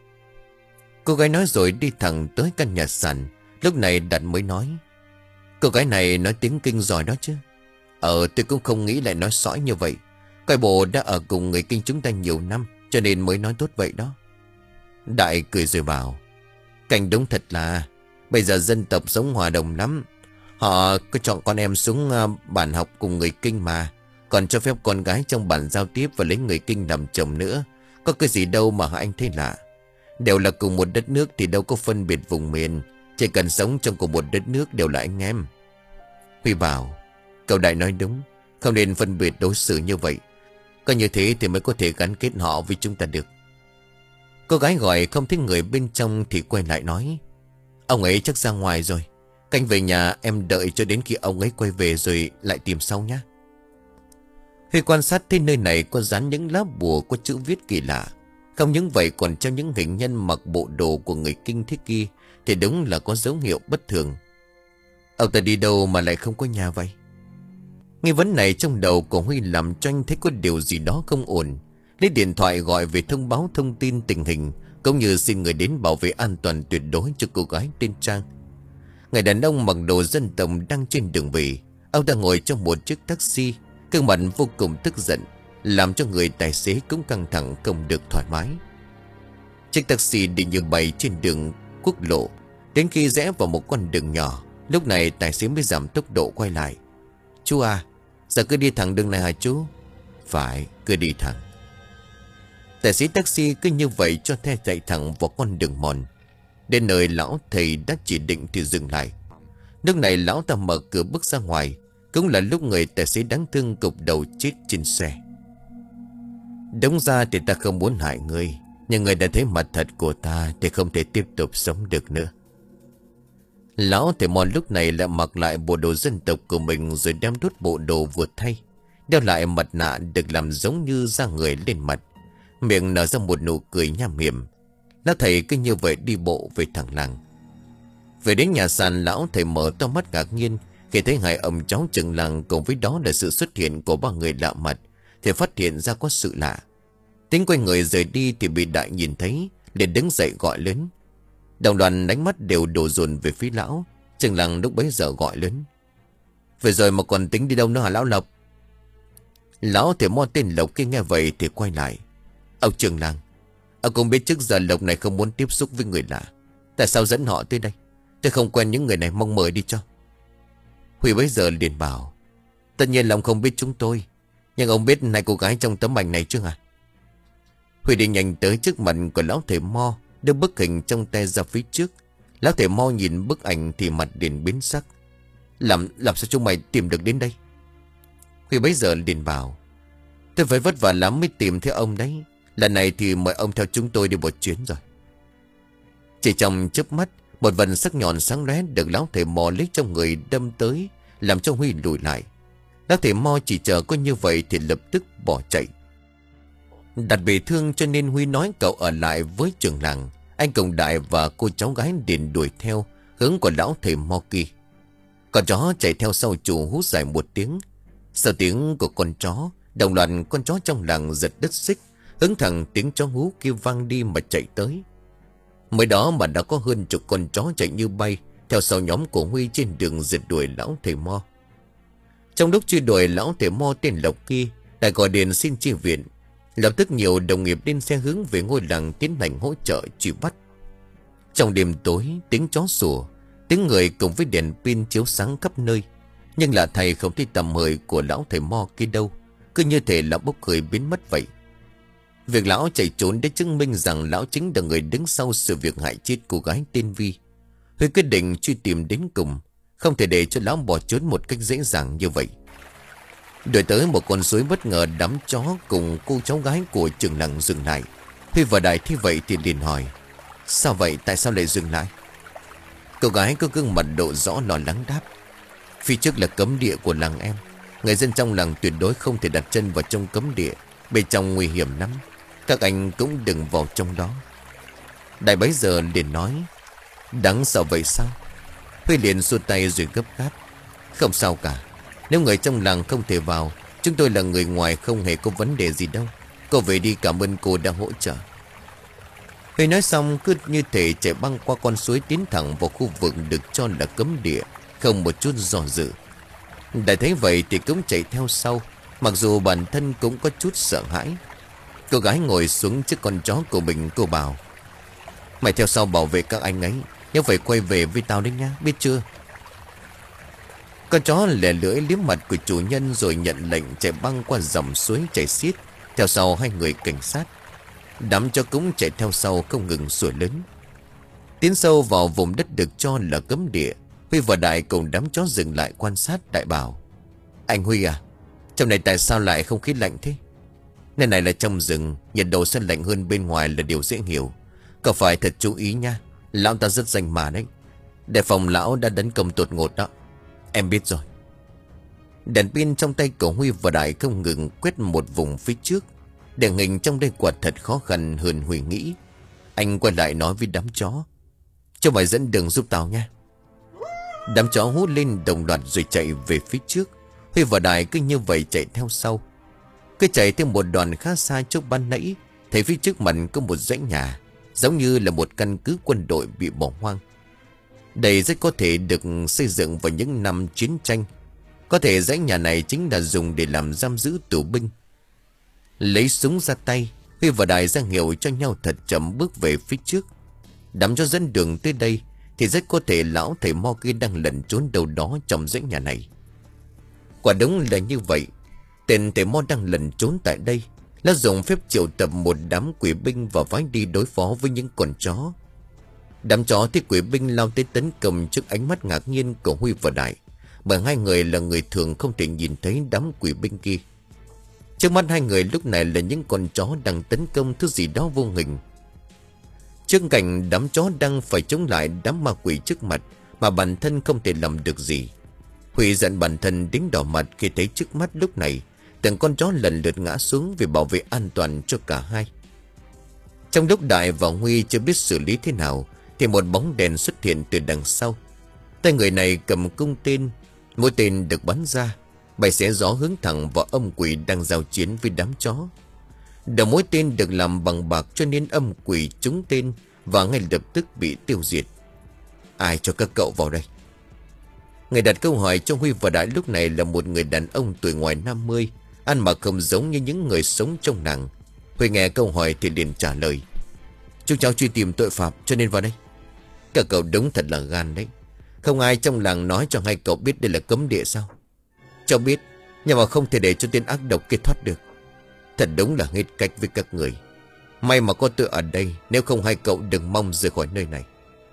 Speaker 1: Cô gái nói rồi đi thẳng tới căn nhà sàn. Lúc này Đạt mới nói. Cô gái này nói tiếng Kinh giỏi đó chứ. Ờ tôi cũng không nghĩ lại nói sõi như vậy. Coi bộ đã ở cùng người Kinh chúng ta nhiều năm, cho nên mới nói tốt vậy đó. Đại cười rồi bảo. Cảnh đúng thật là bây giờ dân tộc sống hòa đồng lắm. Họ có chọn con em xuống bản học cùng người Kinh mà. Còn cho phép con gái trong bản giao tiếp và lấy người Kinh làm chồng nữa. Có cái gì đâu mà anh thấy lạ. Đều là cùng một đất nước thì đâu có phân biệt vùng miền. Chỉ cần sống trong cùng một đất nước đều là anh em. Huy bảo. Cậu Đại nói đúng. Không nên phân biệt đối xử như vậy. Có như thế thì mới có thể gắn kết họ với chúng ta được. Cô gái gọi không thấy người bên trong thì quay lại nói. Ông ấy chắc ra ngoài rồi. Canh về nhà em đợi cho đến khi ông ấy quay về rồi lại tìm sau nhé. Huy quan sát thấy nơi này có dán những lá bùa có chữ viết kỳ lạ. Không những vậy còn trong những hình nhân mặc bộ đồ của người Kinh thế kia thì đúng là có dấu hiệu bất thường. Ông ta đi đâu mà lại không có nhà vậy? Nghi vấn này trong đầu của Huy làm cho anh thấy có điều gì đó không ổn. Lấy điện thoại gọi về thông báo thông tin tình hình, cũng như xin người đến bảo vệ an toàn tuyệt đối cho cô gái tên Trang. Người đàn ông mặc đồ dân tộc đang trên đường về. Ông ta ngồi trong một chiếc taxi, gương mặt vô cùng tức giận, làm cho người tài xế cũng căng thẳng không được thoải mái. Chiếc taxi đi như bay trên đường quốc lộ, đến khi rẽ vào một con đường nhỏ, lúc này tài xế mới giảm tốc độ quay lại. Chú à, giờ cứ đi thẳng đường này hả chú? Phải, cứ đi thẳng. Tài xế taxi cứ như vậy cho xe chạy thẳng vào con đường mòn. Đến nơi lão thầy đã chỉ định thì dừng lại. Lúc này lão ta mở cửa bước ra ngoài, cũng là lúc người tài xế đáng thương gục đầu chết trên xe. Đúng ra thì ta không muốn hại ngươi, nhưng người đã thấy mặt thật của ta thì không thể tiếp tục sống được nữa. Lão thầy mòn lúc này lại mặc lại bộ đồ dân tộc của mình, rồi đem đốt bộ đồ vừa thay, đeo lại mặt nạ được làm giống như da người lên mặt, miệng nở ra một nụ cười nham hiểm. Lão thầy cứ như vậy đi bộ về thẳng làng. Về đến nhà sàn, lão thầy mở to mắt ngạc nhiên khi thấy hai ông cháu trưởng làng cùng với đó là sự xuất hiện của ba người lạ mặt, thì phát hiện ra có sự lạ. Tính quay người rời đi thì bị Đại nhìn thấy, liền đứng dậy gọi lớn. Đồng đoàn đánh mắt đều đổ dồn về phía lão. Trưởng làng lúc bấy giờ gọi lớn. Về rồi mà còn tính đi đâu nữa hả lão Lộc? Lão thầy mo tên Lộc kia nghe vậy thì quay lại. Ông trưởng làng, ông cũng biết trước giờ Lộc này không muốn tiếp xúc với người lạ. Tại sao dẫn họ tới đây? Tôi không quen những người này, mong mời đi cho. Huy bấy giờ liền bảo. Tất nhiên là ông không biết chúng tôi, nhưng ông biết này cô gái trong tấm ảnh này chứ hả? Huy đi nhanh tới trước mặt của lão thầy mo, đưa bức hình trong tay ra phía trước. Lão thầy mo nhìn bức ảnh thì mặt liền biến sắc. Làm làm sao chúng mày tìm được đến đây? Huy bấy giờ liền bảo. Tôi phải vất vả lắm mới tìm thấy ông đấy. Lần này thì mời ông theo chúng tôi đi một chuyến rồi. Chỉ trong chớp mắt, một vần sắc nhọn sáng lóe được lão thầy mo lấy trong người đâm tới, làm cho Huy lùi lại. Lão thầy mo chỉ chờ có như vậy thì lập tức bỏ chạy. Đặt bị thương cho nên Huy nói cậu ở lại với trưởng làng. Anh cùng Đại và cô cháu gái liền đuổi theo hướng của lão thầy mo kia. Con chó chạy theo sau chủ hú dài một tiếng. Sau tiếng của con chó, đồng loạt con chó trong làng giật đứt xích, hướng thẳng tiếng chó hú kia vang đi mà chạy tới. Mới đó mà đã có hơn chục con chó chạy như bay theo sau nhóm của Huy trên đường giật đuổi lão thầy mo. Trong lúc truy đuổi lão thầy mo tên Lộc kia, Đại gọi điện xin chi viện. Lập tức nhiều đồng nghiệp lên xe hướng về ngôi làng tiến hành hỗ trợ truy bắt. Trong đêm tối, tiếng chó sủa, tiếng người cùng với đèn pin chiếu sáng khắp nơi. Nhưng lạ thầy không thấy tầm hơi của lão thầy mo kia đâu, cứ như thể là bốc hơi biến mất vậy. Việc lão chạy trốn để chứng minh rằng lão chính là người đứng sau sự việc hại chết cô gái tên Vi. Huy quyết định truy tìm đến cùng, không thể để cho lão bỏ trốn một cách dễ dàng như vậy. Đuổi tới một con suối, bất ngờ đám chó cùng cô cháu gái của trưởng làng dừng lại. Huy và Đại thấy vậy thì liền hỏi. Sao vậy, tại sao lại dừng lại? Cô gái có gương mặt độ rõ lo lắng đáp. Phía trước là cấm địa của làng em. Người dân trong làng tuyệt đối không thể đặt chân vào trong cấm địa. Bên trong nguy hiểm lắm. Các anh cũng đừng vào trong đó. Đại bấy giờ liền nói. Đáng sợ vậy sao? Huy liền xua tay rồi gấp gáp. Không sao cả. Nếu người trong làng không thể vào, chúng tôi là người ngoài không hề có vấn đề gì đâu. Cô về đi, cảm ơn cô đã hỗ trợ. Huy nói xong cứ như thể chạy băng qua con suối tiến thẳng vào khu vực được cho là cấm địa, không một chút do dự. Đại thấy vậy thì cũng chạy theo sau, mặc dù bản thân cũng có chút sợ hãi. Cô gái ngồi xuống trước con chó của mình, cô bảo. Mày theo sau bảo vệ các anh ấy, nhớ phải quay về với tao đấy nhá, biết chưa? Con chó lẻ lưỡi liếm mặt của chủ nhân rồi nhận lệnh chạy băng qua dòng suối chảy xiết, theo sau hai người cảnh sát. Đám chó cũng chạy theo sau không ngừng sủa lớn. Tiến sâu vào vùng đất được cho là cấm địa, Huy và Đại cùng đám chó dừng lại quan sát. Đại bảo. Anh Huy à, trong này tại sao lại không khí lạnh thế? Nơi này là trong rừng, nhiệt độ sẽ lạnh hơn bên ngoài là điều dễ hiểu. Cậu phải thật chú ý nha, lão ta rất danh mà đấy. Đề phòng lão đã tấn công tột ngột đó. Em biết rồi. Đèn pin trong tay của Huy và Đại không ngừng quét một vùng phía trước. Địa hình trong đây quả thật khó khăn hơn Huy nghĩ. Anh quay lại nói với đám chó: cho mày dẫn đường giúp tao nha. Đám chó hú lên đồng loạt rồi chạy về phía trước. Huy và Đại cứ như vậy chạy theo sau. Cứ chạy thêm một đoạn khá xa trước ban nãy, thấy phía trước mặt có một dãy nhà, giống như là một căn cứ quân đội bị bỏ hoang. Đây rất có thể được xây dựng vào những năm chiến tranh. Có thể dãy nhà này chính là dùng để làm giam giữ tù binh. Lấy súng ra tay, Huy và Đại ra hiệu cho nhau thật chậm bước về phía trước. Đám cho dẫn đường tới đây thì rất có thể lão thầy mo kia đang lẩn trốn đâu đó trong dãy nhà này. Quả đúng là như vậy. Tên thầy mo đang lẩn trốn tại đây. Nó dùng phép triệu tập một đám quỷ binh và phái đi đối phó với những con chó. Đám chó thấy quỷ binh lao tới tấn công trước ánh mắt ngạc nhiên của Huy và Đại, bởi hai người là người thường không thể nhìn thấy đám quỷ binh kia. Trước mắt hai người lúc này là những con chó đang tấn công thứ gì đó vô hình. Trước cảnh đám chó đang phải chống lại đám ma quỷ trước mặt mà bản thân không thể làm được gì, Huy giận bản thân đến đỏ mặt khi thấy trước mắt lúc này từng con chó lần lượt ngã xuống vì bảo vệ an toàn cho cả hai. Trong lúc Đại và Huy chưa biết xử lý thế nào thì một bóng đèn xuất hiện từ đằng sau. Tay người này cầm cung tên, mũi tên được bắn ra, bay xé gió hướng thẳng vào âm quỷ đang giao chiến với đám chó. Đầu mũi tên được làm bằng bạc cho nên âm quỷ trúng tên và ngay lập tức bị tiêu diệt. Ai cho các cậu vào đây? Người đặt câu hỏi cho Huy và Đại lúc này là một người đàn ông tuổi ngoài năm mươi, ăn mặc không giống như những người sống trong làng. Huy nghe câu hỏi thì liền trả lời: chúng cháu truy tìm tội phạm cho nên vào đây. Các cậu đúng thật là gan đấy. Không ai trong làng nói cho hai cậu biết đây là cấm địa sao? Cháu biết, nhưng mà không thể để cho tên ác độc kia thoát được. Thật đúng là hết cách với các người. May mà có tôi ở đây, nếu không hai cậu đừng mong rời khỏi nơi này.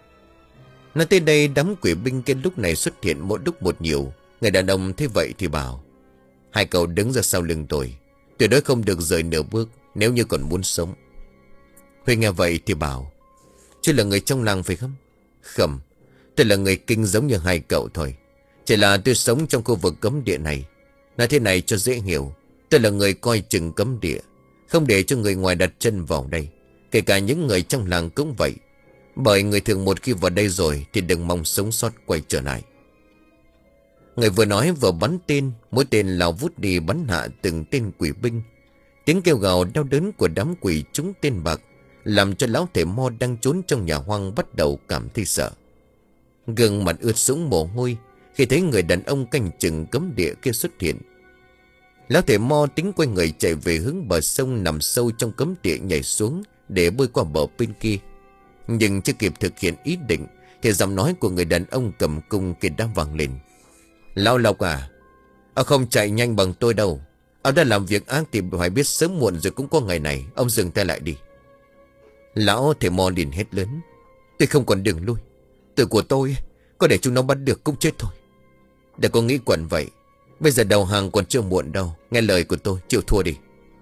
Speaker 1: Nói tới đây, đám quỷ binh kia lúc này xuất hiện một lúc một nhiều. Người đàn ông thấy vậy thì bảo: hai cậu đứng ra sau lưng tôi, tuyệt đối không được rời nửa bước nếu như còn muốn sống. Huy nghe vậy thì bảo: chứ là người trong làng phải không? Không, tôi là người kinh giống như hai cậu thôi. Chỉ là tôi sống trong khu vực cấm địa này. Nói thế này cho dễ hiểu, tôi là người coi chừng cấm địa, không để cho người ngoài đặt chân vào đây. Kể cả những người trong làng cũng vậy. Bởi người thường một khi vào đây rồi thì đừng mong sống sót quay trở lại. Người vừa nói vừa bắn tên, mũi tên lao vút đi bắn hạ từng tên quỷ binh. Tiếng kêu gào đau đớn của đám quỷ trúng tên bạc làm cho lão thầy mo đang trốn trong nhà hoang bắt đầu cảm thấy sợ. Gương mặt ướt sũng mồ hôi khi thấy người đàn ông canh chừng cấm địa kia xuất hiện. Lão thầy mo tính quay người chạy về hướng bờ sông nằm sâu trong cấm địa nhảy xuống để bơi qua bờ bên kia. Nhưng chưa kịp thực hiện ý định thì giọng nói của người đàn ông cầm cung kia đã vang lên: Lão Lộc à, ông không chạy nhanh bằng tôi đâu. Ông đã làm việc ác thì phải biết sớm muộn rồi cũng có ngày này. Ông dừng tay lại đi. Lão thầy mo liền hét lớn: tôi không còn đường lui. Từ của tôi, có để chúng nó bắt được cũng chết thôi. Đừng có nghĩ quẩn vậy. Bây giờ đầu hàng còn chưa muộn đâu. Nghe lời của tôi, chịu thua đi.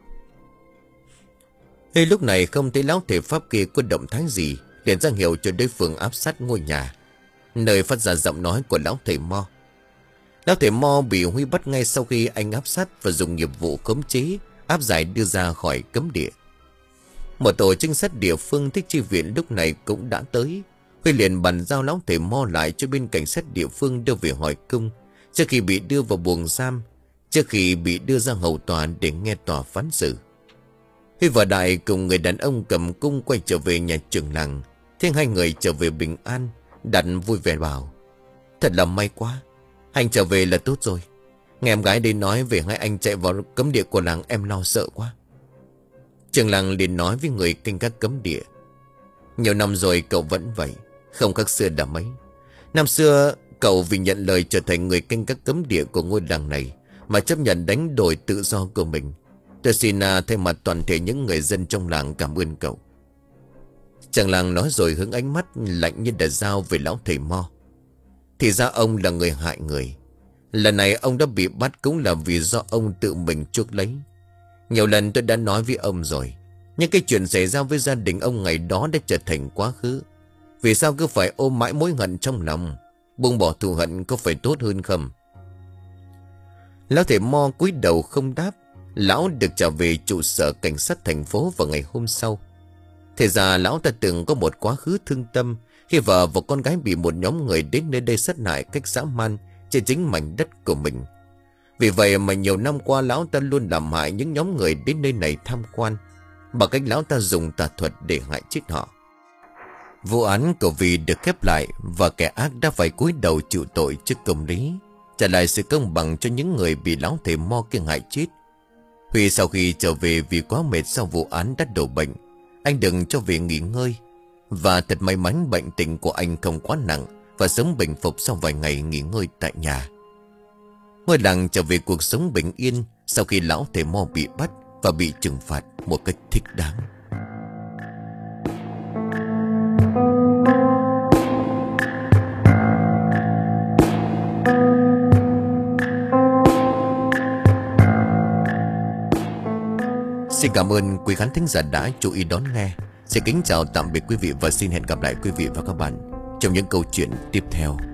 Speaker 1: Hey, lúc này không thấy lão thể pháp kia có động thái gì, liền ra hiệu cho đối phương áp sát ngôi nhà, nơi phát ra giọng nói của lão thầy mo. Lão thầy mo bị Huy bắt ngay sau khi anh áp sát và dùng nghiệp vụ khống chế áp giải đưa ra khỏi cấm địa. Một tổ trinh sát địa phương thích chi viện lúc này cũng đã tới. Huy liền bàn giao lão thầy mo lại cho bên cảnh sát địa phương đưa về hỏi cung trước khi bị đưa vào buồng giam, trước khi bị đưa ra hầu tòa để nghe tòa phán xử. Huy và Đại cùng người đàn ông cầm cung quay trở về nhà trưởng làng. Thấy hai người trở về bình an, Đạt vui vẻ bảo: thật là may quá, anh trở về là tốt rồi. Nghe em gái đây nói về hai anh chạy vào cấm địa của làng, em lo sợ quá. Trưởng làng liền nói với người canh gác cấm địa: nhiều năm rồi cậu vẫn vậy, không khác xưa đã mấy. Năm xưa cậu vì nhận lời trở thành người canh gác cấm địa của ngôi làng này mà chấp nhận đánh đổi tự do của mình. Tôi xin uh, thay mặt toàn thể những người dân trong làng cảm ơn cậu. Chàng làng nói rồi hướng ánh mắt lạnh như đà dao về lão thầy mo. Thì ra ông là người hại người. Lần này ông đã bị bắt cũng là vì do ông tự mình chuốc lấy. Nhiều lần tôi đã nói với ông rồi, nhưng cái chuyện xảy ra với gia đình ông ngày đó đã trở thành quá khứ. Vì sao cứ phải ôm mãi mối hận trong lòng? Buông bỏ thù hận có phải tốt hơn không? Lão thầy mo cúi đầu không đáp. Lão được trả về trụ sở cảnh sát thành phố vào ngày hôm sau. Thế ra lão ta từng có một quá khứ thương tâm khi vợ và con gái bị một nhóm người đến nơi đây sát hại cách dã man trên chính mảnh đất của mình. Vì vậy mà nhiều năm qua lão ta luôn làm hại những nhóm người đến nơi này tham quan, bằng cách lão ta dùng tà thuật để hại chết họ. Vụ án của Vì được khép lại và kẻ ác đã phải cúi đầu chịu tội trước công lý, trả lại sự công bằng cho những người bị lão thầy mo kia hại chết. Huy sau khi trở về vì quá mệt sau vụ án đã đổ bệnh, anh đừng cho về nghỉ ngơi. Và thật may mắn bệnh tình của anh không quá nặng và sớm bình phục sau vài ngày nghỉ ngơi tại nhà. Ngôi làng trở về cuộc sống bình yên sau khi lão thầy mo bị bắt và bị trừng phạt một cách thích đáng. Xin cảm ơn quý khán thính giả đã chú ý đón nghe. Xin kính chào tạm biệt quý vị và xin hẹn gặp lại quý vị và các bạn trong những câu chuyện tiếp theo.